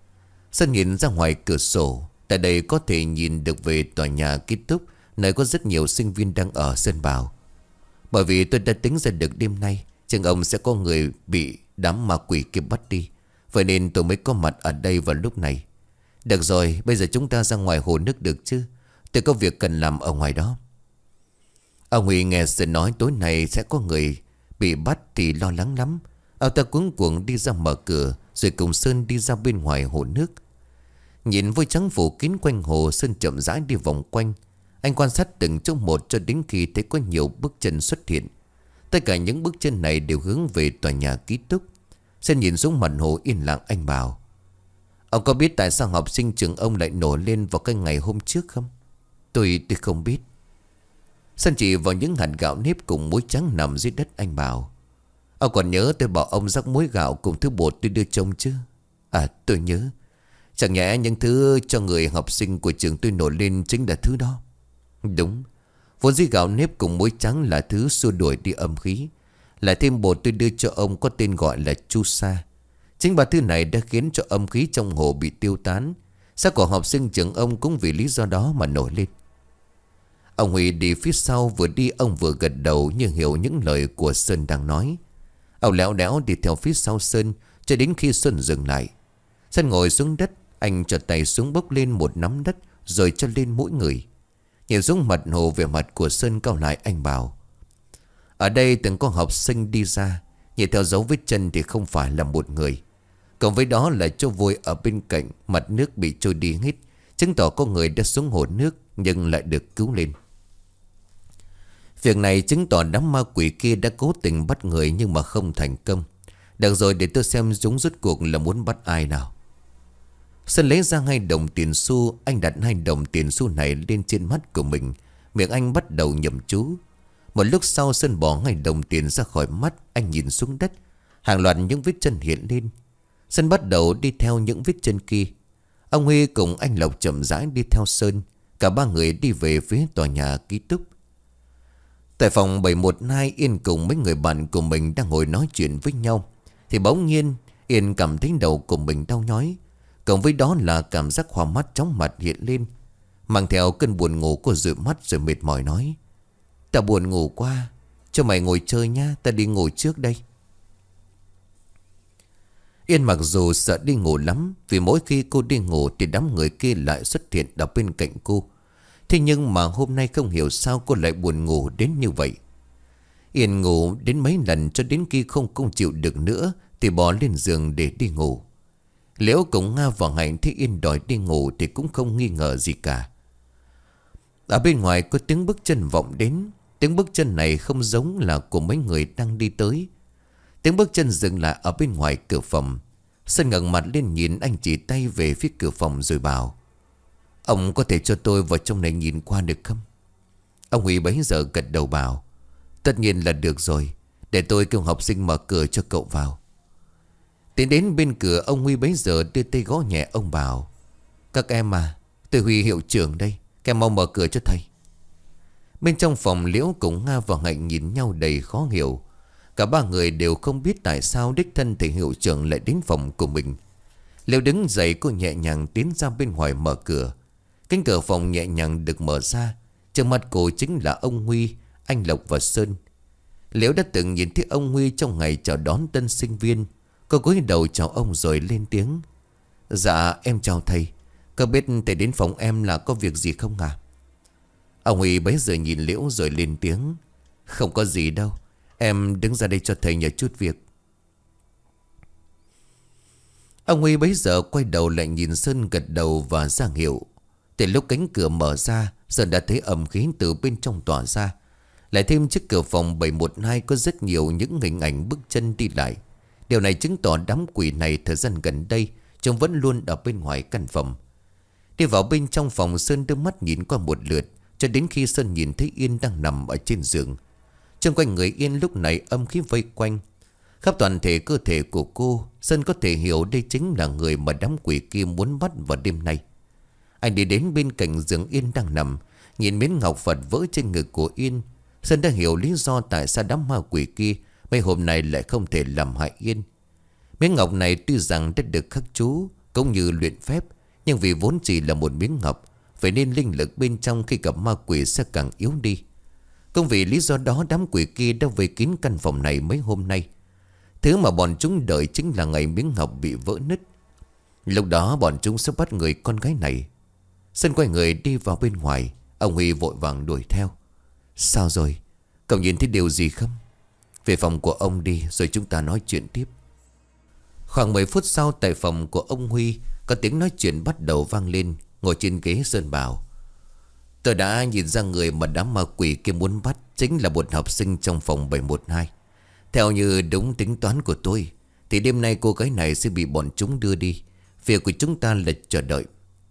Sơn nhìn ra ngoài cửa sổ. Tại đây có thể nhìn được về tòa nhà ký túc, nơi có rất nhiều sinh viên đang ở. Sơn bảo: bởi vì tôi đã tính ra được đêm nay trường ông sẽ có người bị đám ma quỷ kia bắt đi, vậy nên tôi mới có mặt ở đây vào lúc này. Được rồi, bây giờ chúng ta ra ngoài hồ nước được chứ? Tôi có việc cần làm ở ngoài đó. Ông Huy nghe Sơn nói tối nay sẽ có người bị bắt thì lo lắng lắm. Ông ta cuống cuồng đi ra mở cửa, rồi cùng Sơn đi ra bên ngoài hồ nước. Nhìn vôi trắng phủ kín quanh hồ, Sơn chậm rãi đi vòng quanh. Anh quan sát từng chỗ một cho đến khi thấy có nhiều bước chân xuất hiện. Tất cả những bước chân này đều hướng về tòa nhà ký túc. Sơn nhìn xuống mặt hồ yên lặng, anh bảo: ông có biết tại sao học sinh trường ông lại nổi lên vào cái ngày hôm trước không? Tôi tôi không biết. Sơn chỉ vào những hạt gạo nếp cùng muối trắng nằm dưới đất, anh bảo: ông còn nhớ tôi bảo ông rắc muối gạo cùng thứ bột tôi đưa trông chứ? À, tôi nhớ. Chẳng nhẽ những thứ cho người học sinh của trường tôi nổi lên chính là thứ đó? Đúng. Vốn dĩ gạo nếp cùng muối trắng là thứ xua đuổi đi âm khí. Lại thêm bột tôi đưa cho ông có tên gọi là chu sa. Chính ba thứ này đã khiến cho âm khí trong hồ bị tiêu tán. Xác của học sinh trường ông cũng vì lý do đó mà nổi lên. Ông Huy đi phía sau, vừa đi ông vừa gật đầu như hiểu những lời của Sơn đang nói. Ông léo đéo đi theo phía sau Sơn cho đến khi Sơn dừng lại. Sơn ngồi xuống đất, anh cho tay xuống bốc lên một nắm đất rồi cho lên mũi người. Nhìn xuống mặt hồ, về mặt của Sơn cau lại, anh bảo: ở đây từng có học sinh đi ra, nhìn theo dấu vết chân thì không phải là một người. Cộng với đó là chỗ vôi ở bên cạnh, mặt nước bị trôi đi hết, chứng tỏ có người đã xuống hồ nước nhưng lại được cứu lên. Việc này chứng tỏ đám ma quỷ kia đã cố tình bắt người nhưng mà không thành công. Được rồi, để tôi xem chúng rốt cuộc là muốn bắt ai nào. Sơn lấy ra hai đồng tiền xu. Anh đặt hai đồng tiền xu này lên trên mắt của mình. Miệng anh bắt đầu nhẩm chú. Một lúc sau Sơn bỏ hai đồng tiền ra khỏi mắt. Anh nhìn xuống đất. Hàng loạt những vết chân hiện lên. Sơn bắt đầu đi theo những vết chân kia. Ông Huy cùng anh Lộc chậm rãi đi theo Sơn. Cả ba người đi về phía tòa nhà ký túc. Tại phòng bảy một hai, Yên cùng mấy người bạn của mình đang ngồi nói chuyện với nhau thì bỗng nhiên Yên cảm thấy đầu của mình đau nhói. Cộng với đó là cảm giác hoa mắt chóng mặt hiện lên, mang theo cơn buồn ngủ của dụi mắt rồi mệt mỏi nói: ta buồn ngủ quá, cho mày ngồi chơi nhá, ta đi ngủ trước đây. Yên mặc dù sợ đi ngủ lắm, vì mỗi khi cô đi ngủ thì đám người kia lại xuất hiện ở bên cạnh cô. Thế nhưng mà hôm nay không hiểu sao cô lại buồn ngủ đến như vậy. Yên ngủ đến mấy lần cho đến khi không không chịu được nữa thì bỏ lên giường để đi ngủ. Liễu cùng Nga và Hạnh thấy Yên đòi đi ngủ thì cũng không nghi ngờ gì cả. Ở bên ngoài có tiếng bước chân vọng đến. Tiếng bước chân này không giống là của mấy người đang đi tới. Tiếng bước chân dừng lại ở bên ngoài cửa phòng. Sơn ngẩng mặt lên nhìn, anh chỉ tay về phía cửa phòng rồi bảo: ông có thể cho tôi vào trong này nhìn qua được không? Ông Huy bấy giờ gật đầu bảo: tất nhiên là được rồi, để tôi kêu học sinh mở cửa cho cậu vào. Tiến đến bên cửa, ông Huy bấy giờ đưa tay gõ nhẹ, ông bảo: các em à, tôi Huy hiệu trưởng đây, các em mau mở cửa cho thầy. Bên trong phòng, Liễu cùng Nga và Hạnh nhìn nhau đầy khó hiểu. Cả ba người đều không biết tại sao đích thân thầy hiệu trưởng lại đến phòng của mình. Liễu đứng dậy, cô nhẹ nhàng tiến ra bên ngoài mở cửa. Cánh cửa phòng nhẹ nhàng được mở ra. Trước mặt cô chính là ông Huy, anh Lộc và Sơn. Liễu đã từng nhìn thấy ông Huy trong ngày chào đón tân sinh viên. Cô cúi đầu chào ông rồi lên tiếng: dạ em chào thầy, có biết thầy đến phòng em là có việc gì không à? Ông Huy bấy giờ nhìn Liễu rồi lên tiếng: không có gì đâu, em đứng ra đây cho thầy nhờ chút việc. Ông Huy bấy giờ quay đầu lại nhìn Sơn, gật đầu và ra hiệu. Từ lúc cánh cửa mở ra, Sơn đã thấy ẩm khí từ bên trong tỏa ra. Lại thêm trước cửa phòng bảy một hai có rất nhiều những hình ảnh bước chân đi lại. Điều này chứng tỏ đám quỷ này thời gian gần đây trông vẫn luôn ở bên ngoài căn phòng. Đi vào bên trong phòng, Sơn đưa mắt nhìn qua một lượt cho đến khi Sơn nhìn thấy Yên đang nằm ở trên giường. Trong quanh người Yên lúc này âm khí vây quanh khắp toàn thể cơ thể của cô. Sơn có thể hiểu đây chính là người mà đám quỷ kia muốn bắt vào đêm nay. Anh đi đến bên cạnh giường Yên đang nằm, nhìn miếng ngọc Phật vỡ trên ngực của Yên. Sơn đã hiểu lý do tại sao đám ma quỷ kia mấy hôm nay lại không thể làm hại Yên. Miếng ngọc này tuy rằng đã được khắc chú, cũng như luyện phép. Nhưng vì vốn chỉ là một miếng ngọc, vậy nên linh lực bên trong khi gặp ma quỷ sẽ càng yếu đi. Cũng vì lý do đó đám quỷ kia đã vây kín căn phòng này mấy hôm nay. Thứ mà bọn chúng đợi chính là ngày miếng ngọc bị vỡ nứt. Lúc đó bọn chúng sẽ bắt người con gái này. Sơn quay người đi vào bên ngoài. Ông Huy vội vàng đuổi theo. Sao rồi? Cậu nhìn thấy điều gì không? Về phòng của ông đi rồi chúng ta nói chuyện tiếp. Khoảng mười phút sau tại phòng của ông Huy, có tiếng nói chuyện bắt đầu vang lên. Ngồi trên ghế Sơn bảo: Tôi đã nhìn ra người mà đám ma quỷ kia muốn bắt chính là một học sinh trong phòng bảy một hai. Theo như đúng tính toán của tôi thì đêm nay cô gái này sẽ bị bọn chúng đưa đi. Việc của chúng ta là chờ đợi.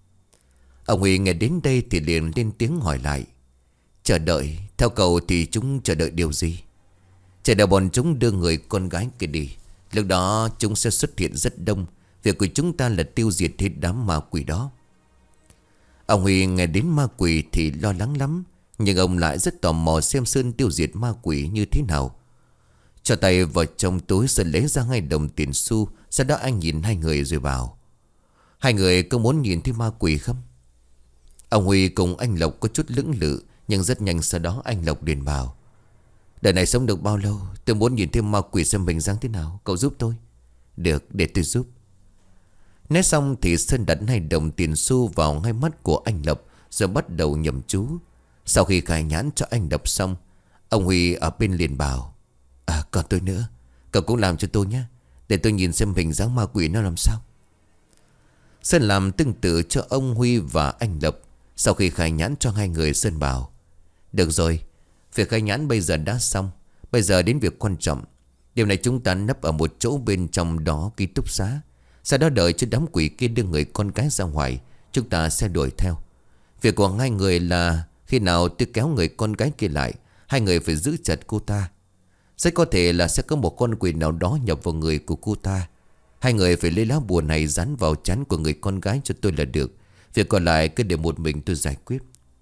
Ông Huy nghe đến đây thì liền lên tiếng hỏi lại: Chờ đợi? Theo cậu thì chúng chờ đợi điều gì? Chờ đợi bọn chúng đưa người con gái kia đi. Lúc đó chúng sẽ xuất hiện rất đông. Việc của chúng ta là tiêu diệt hết đám ma quỷ đó. Ông Huy nghe đến ma quỷ thì lo lắng lắm. Nhưng ông lại rất tò mò xem Sơn tiêu diệt ma quỷ như thế nào. Cho tay vào trong túi, Sơn lấy ra hai đồng tiền xu. Sau đó anh nhìn hai người rồi bảo: Hai người có muốn nhìn thấy ma quỷ không? Ông Huy cùng anh Lộc có chút lưỡng lự. Nhưng rất nhanh sau đó anh Lộc liền bảo: Đời này sống được bao lâu, tôi muốn nhìn thấy ma quỷ xem mình dáng thế nào. Cậu giúp tôi. Được, để tôi giúp. Nói xong thì Sơn đặt hai đồng tiền xu vào hai mắt của anh Lộc, rồi bắt đầu nhầm chú. Sau khi khai nhãn cho anh Lộc xong, ông Huy ở bên liền bảo: À còn tôi nữa, cậu cũng làm cho tôi nhé, để tôi nhìn xem hình dáng ma quỷ nó làm sao. Sơn làm tương tự cho ông Huy và anh Lộc. Sau khi khai nhãn cho hai người, Sơn bảo: Được rồi, việc khai nhãn bây giờ đã xong. Bây giờ đến việc quan trọng. Điều này chúng ta nấp ở một chỗ bên trong đó ký túc xá. Sau đó đợi cho đám quỷ kia đưa người con gái ra ngoài, chúng ta sẽ đuổi theo. Việc của hai người là khi nào tôi kéo người con gái kia lại, hai người phải giữ chặt cô ta. Rất có thể là sẽ có một con quỷ nào đó nhập vào người của cô ta. Hai người phải lấy lá bùa này dán vào trán của người con gái cho tôi là được. Việc còn lại cứ để một mình tôi giải quyết.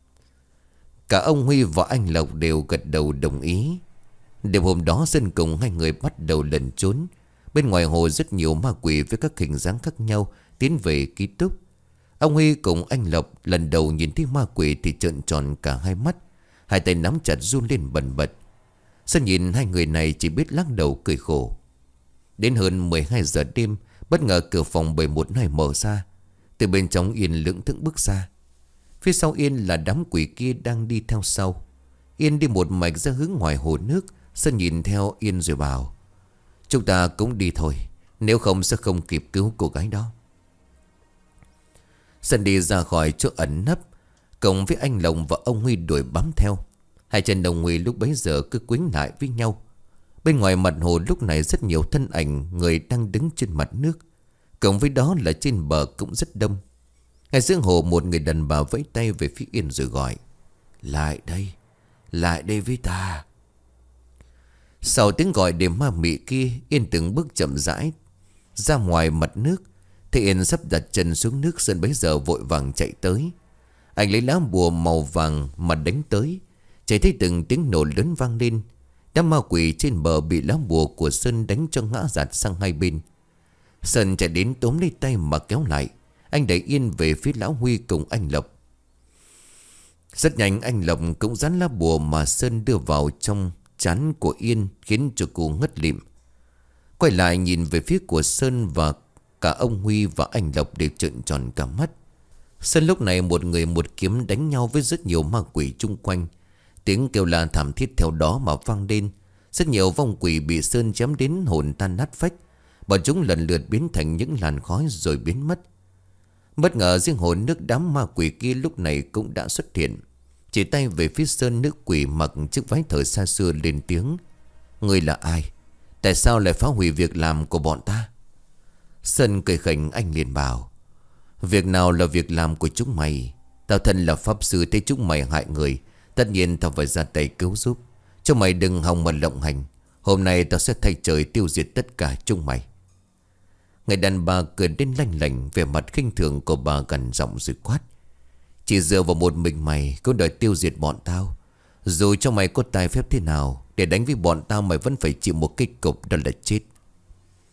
Cả ông Huy và anh Lộc đều gật đầu đồng ý. Đêm hôm đó Sơn cùng hai người bắt đầu lẩn trốn. Bên ngoài hồ rất nhiều ma quỷ với các hình dáng khác nhau tiến về ký túc. Ông Huy cùng anh Lộc lần đầu nhìn thấy ma quỷ thì trợn tròn cả hai mắt. Hai tay nắm chặt run lên bần bật. Sơn nhìn hai người này chỉ biết lắc đầu cười khổ. Đến hơn mười hai giờ đêm, bất ngờ cửa phòng bảy một hai mở ra. Từ bên trong Yên lững thững bước ra. Phía sau Yên là đám quỷ kia đang đi theo sau. Yên đi một mạch ra hướng ngoài hồ nước. Sơn nhìn theo Yên rồi bảo: Chúng ta cũng đi thôi, nếu không sẽ không kịp cứu cô gái đó. Sơn đi ra khỏi chỗ ẩn nấp, cùng với anh Lộc và ông Huy đuổi bám theo. Hai chân ông Huy lúc bấy giờ cứ quýnh lại với nhau. Bên ngoài mặt hồ lúc này rất nhiều thân ảnh người đang đứng trên mặt nước. Cộng với đó là trên bờ cũng rất đông. Ngay giữa hồ một người đàn bà vẫy tay về phía Yên rồi gọi: Lại đây, lại đây với ta. Sau tiếng gọi đêm ma mị kia, Yên từng bước chậm rãi ra ngoài mặt nước. Thế Yên sắp đặt chân xuống nước, Sơn bấy giờ vội vàng chạy tới. Anh lấy lá bùa màu vàng mà đánh tới. Chỉ thấy từng tiếng nổ lớn vang lên. Đám ma quỷ trên bờ bị lá bùa của Sơn đánh cho ngã giạt sang hai bên. Sơn chạy đến tóm lấy tay mà kéo lại. Anh đẩy Yên về phía lão Huy cùng anh Lộc. Rất nhanh anh Lộc cũng dán lá bùa mà Sơn đưa vào trong trán của Yên, khiến cho cô ngất lịm. Quay lại nhìn về phía của Sơn, và cả ông Huy và anh Lộc đều trợn tròn cả mắt. Sơn lúc này một người một kiếm đánh nhau với rất nhiều ma quỷ chung quanh. Tiếng kêu la thảm thiết theo đó mà vang lên. Rất nhiều vong quỷ bị Sơn chém đến hồn tan nát phách. Bọn chúng lần lượt biến thành những làn khói rồi biến mất. Bất ngờ riêng hồ nước đám ma quỷ kia lúc này cũng đã xuất hiện. Chỉ tay về phía Sơn, nữ quỷ mặc chiếc váy thời xa xưa lên tiếng: Ngươi là ai? Tại sao lại phá hủy việc làm của bọn ta? Sơn cười khỉnh, anh liền bảo: Việc nào là việc làm của chúng mày? Tao thân là pháp sư, thấy chúng mày hại người, tất nhiên tao phải ra tay cứu giúp. Chúng mày đừng hòng mà lộng hành. Hôm nay tao sẽ thay trời tiêu diệt tất cả chúng mày. Người đàn bà cười đến lanh lảnh, vẻ mặt khinh thường của bà gần giọng rồi quát: Chỉ dựa vào một mình mày cũng đòi tiêu diệt bọn tao. Dù cho mày có tài phép thế nào, để đánh với bọn tao mày vẫn phải chịu một kết cục, đó là chết.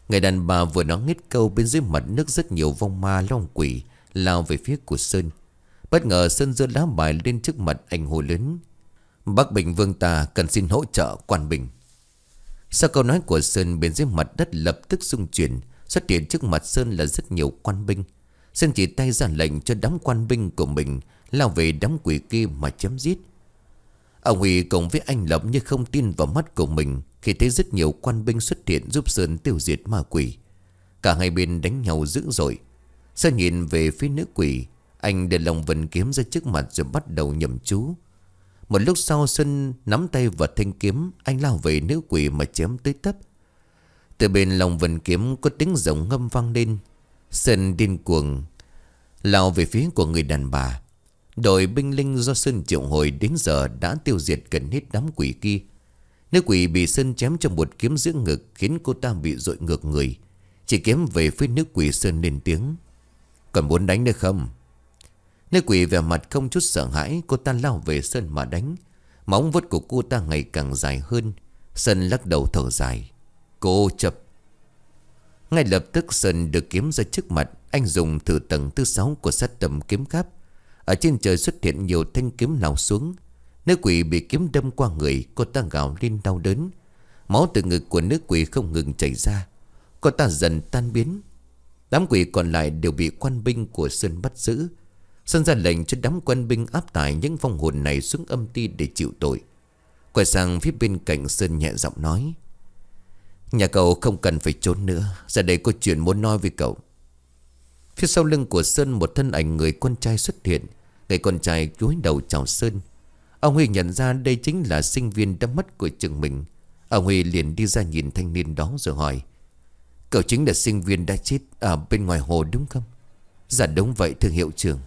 Người đàn bà vừa nói hết câu, bên dưới mặt nước rất nhiều vong ma long quỷ lao về phía của Sơn. Bất ngờ Sơn giơ lá bài lên trước mặt anh hồ lớn: "Bác Bình Vương ta cần xin hỗ trợ quan bình." Sau câu nói của Sơn, bên dưới mặt đất lập tức rung chuyển. Xuất hiện trước mặt Sơn là rất nhiều quan binh. Sơn chỉ tay ra lệnh cho đám quan binh của mình lao về đám quỷ kia mà chém giết. Ông Huy cùng với anh Lộc như không tin vào mắt của mình khi thấy rất nhiều quan binh xuất hiện giúp Sơn tiêu diệt ma quỷ. Cả hai bên đánh nhau dữ dội. Sơn nhìn về phía nữ quỷ, anh để lòng vần kiếm ra trước mặt rồi bắt đầu nhầm chú. Một lúc sau Sơn nắm tay vào thanh kiếm, anh lao về nữ quỷ mà chém tới tấp. Từ bên lòng vần kiếm có tiếng rồng ngâm vang lên. Sơn điên cuồng lao về phía của người đàn bà. Đội binh linh do Sơn triệu hồi đến giờ đã tiêu diệt gần hết đám quỷ kia. Nữ quỷ bị Sơn chém cho một kiếm giữa ngực khiến cô ta bị dội ngược người. Chỉ kiếm về phía nữ quỷ, Sơn lên tiếng: "Còn muốn đánh nữa không?" Nữ quỷ vẻ mặt không chút sợ hãi, cô ta lao về Sơn mà đánh. Móng vuốt của cô ta ngày càng dài hơn. Sơn lắc đầu thở dài: "Cô chập." Ngay lập tức Sơn được kiếm ra trước mặt. Anh dùng thử tầng thứ sáu của sát tầm kiếm cáp. Ở trên trời xuất hiện nhiều thanh kiếm lao xuống. Nữ quỷ bị kiếm đâm qua người, cô ta gào lên đau đớn. Máu từ ngực của nữ quỷ không ngừng chảy ra. Cô ta dần tan biến. Đám quỷ còn lại đều bị quan binh của Sơn bắt giữ. Sơn ra lệnh cho đám quan binh áp tải những vong hồn này xuống âm ti để chịu tội. Quay sang phía bên cạnh Sơn nhẹ giọng nói: "Nhà cậu không cần phải trốn nữa, ra đây có chuyện muốn nói với cậu." Phía sau lưng của Sơn một thân ảnh người con trai xuất hiện. Người con trai cúi đầu chào Sơn. Ông Huy nhận ra đây chính là sinh viên đã mất của trường mình. Ông Huy liền đi ra nhìn thanh niên đó rồi hỏi: "Cậu chính là sinh viên đã chết ở bên ngoài hồ đúng không?" "Dạ đúng vậy thưa hiệu trưởng."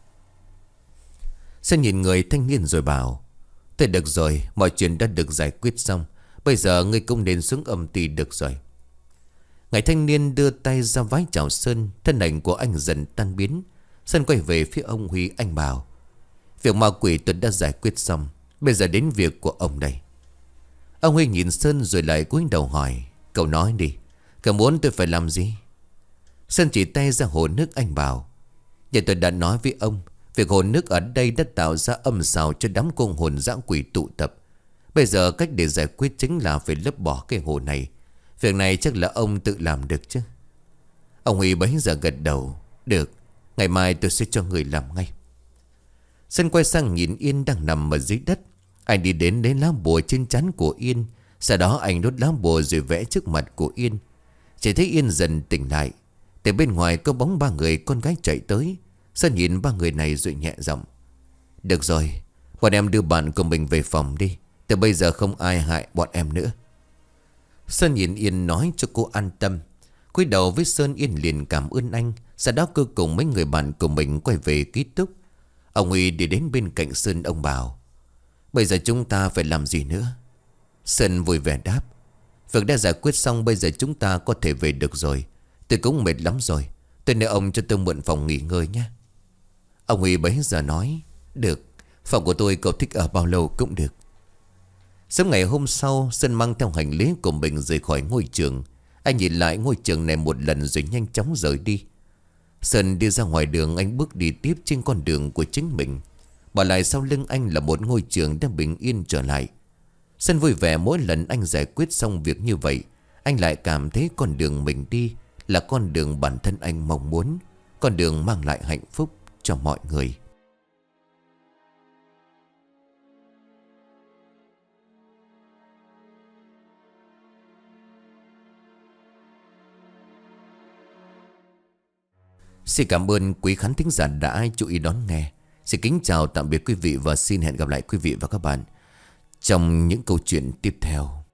Sơn nhìn người thanh niên rồi bảo: "Thế được rồi, mọi chuyện đã được giải quyết xong. Bây giờ ngươi cũng nên xuống âm ty được rồi." Người thanh niên đưa tay ra vái chào Sơn. Thân ảnh của anh dần tan biến. Sơn quay về phía ông Huy, anh bảo: "Việc ma quỷ tôi đã giải quyết xong, bây giờ đến việc của ông đây." Ông Huy nhìn Sơn rồi lại cúi đầu hỏi: "Cậu nói đi, cậu muốn tôi phải làm gì?" Sơn chỉ tay ra hồ nước, anh bảo: "Vậy tôi đã nói với ông, việc hồ nước ở đây đã tạo ra âm xào cho đám con hồn dã quỷ tụ tập. Bây giờ cách để giải quyết chính là phải lấp bỏ cái hồ này. Việc này chắc là ông tự làm được chứ?" Ông Huy bấy giờ gật đầu: "Được, ngày mai tôi sẽ cho người làm ngay." Sơn quay sang nhìn Yên đang nằm ở dưới đất. Anh đi đến lấy lá bùa trên trán của Yên. Sau đó anh đốt lá bùa rồi vẽ trước mặt của Yên. Chỉ thấy Yên dần tỉnh lại. Từ bên ngoài có bóng ba người con gái chạy tới. Sơn nhìn ba người này rồi nhẹ giọng: "Được rồi, bọn em đưa bạn của mình về phòng đi. Từ bây giờ không ai hại bọn em nữa." Sơn nhìn Yên nói cho cô an tâm. Cúi đầu với Sơn, Yên liền cảm ơn anh. Sau đó cô cùng mấy người bạn của mình quay về ký túc. Ông Huy đi đến bên cạnh Sơn, ông bảo: "Bây giờ chúng ta phải làm gì nữa?" Sơn vui vẻ đáp: "Việc đã giải quyết xong, bây giờ chúng ta có thể về được rồi. Tôi cũng mệt lắm rồi. Tôi nhờ ông cho tôi mượn phòng nghỉ ngơi nhé." Ông Huy bấy giờ nói: "Được, phòng của tôi cậu thích ở bao lâu cũng được." Sớm ngày hôm sau, Sơn mang theo hành lý của mình rời khỏi ngôi trường. Anh nhìn lại ngôi trường này một lần rồi nhanh chóng rời đi. Sơn đi ra ngoài đường, anh bước đi tiếp trên con đường của chính mình. Bỏ lại sau lưng anh là một ngôi trường đang bình yên trở lại. Sơn vui vẻ mỗi lần anh giải quyết xong việc như vậy. Anh lại cảm thấy con đường mình đi là con đường bản thân anh mong muốn. Con đường mang lại hạnh phúc cho mọi người. Xin cảm ơn quý khán thính giả đã chú ý đón nghe. Xin kính chào tạm biệt quý vị và xin hẹn gặp lại quý vị và các bạn trong những câu chuyện tiếp theo.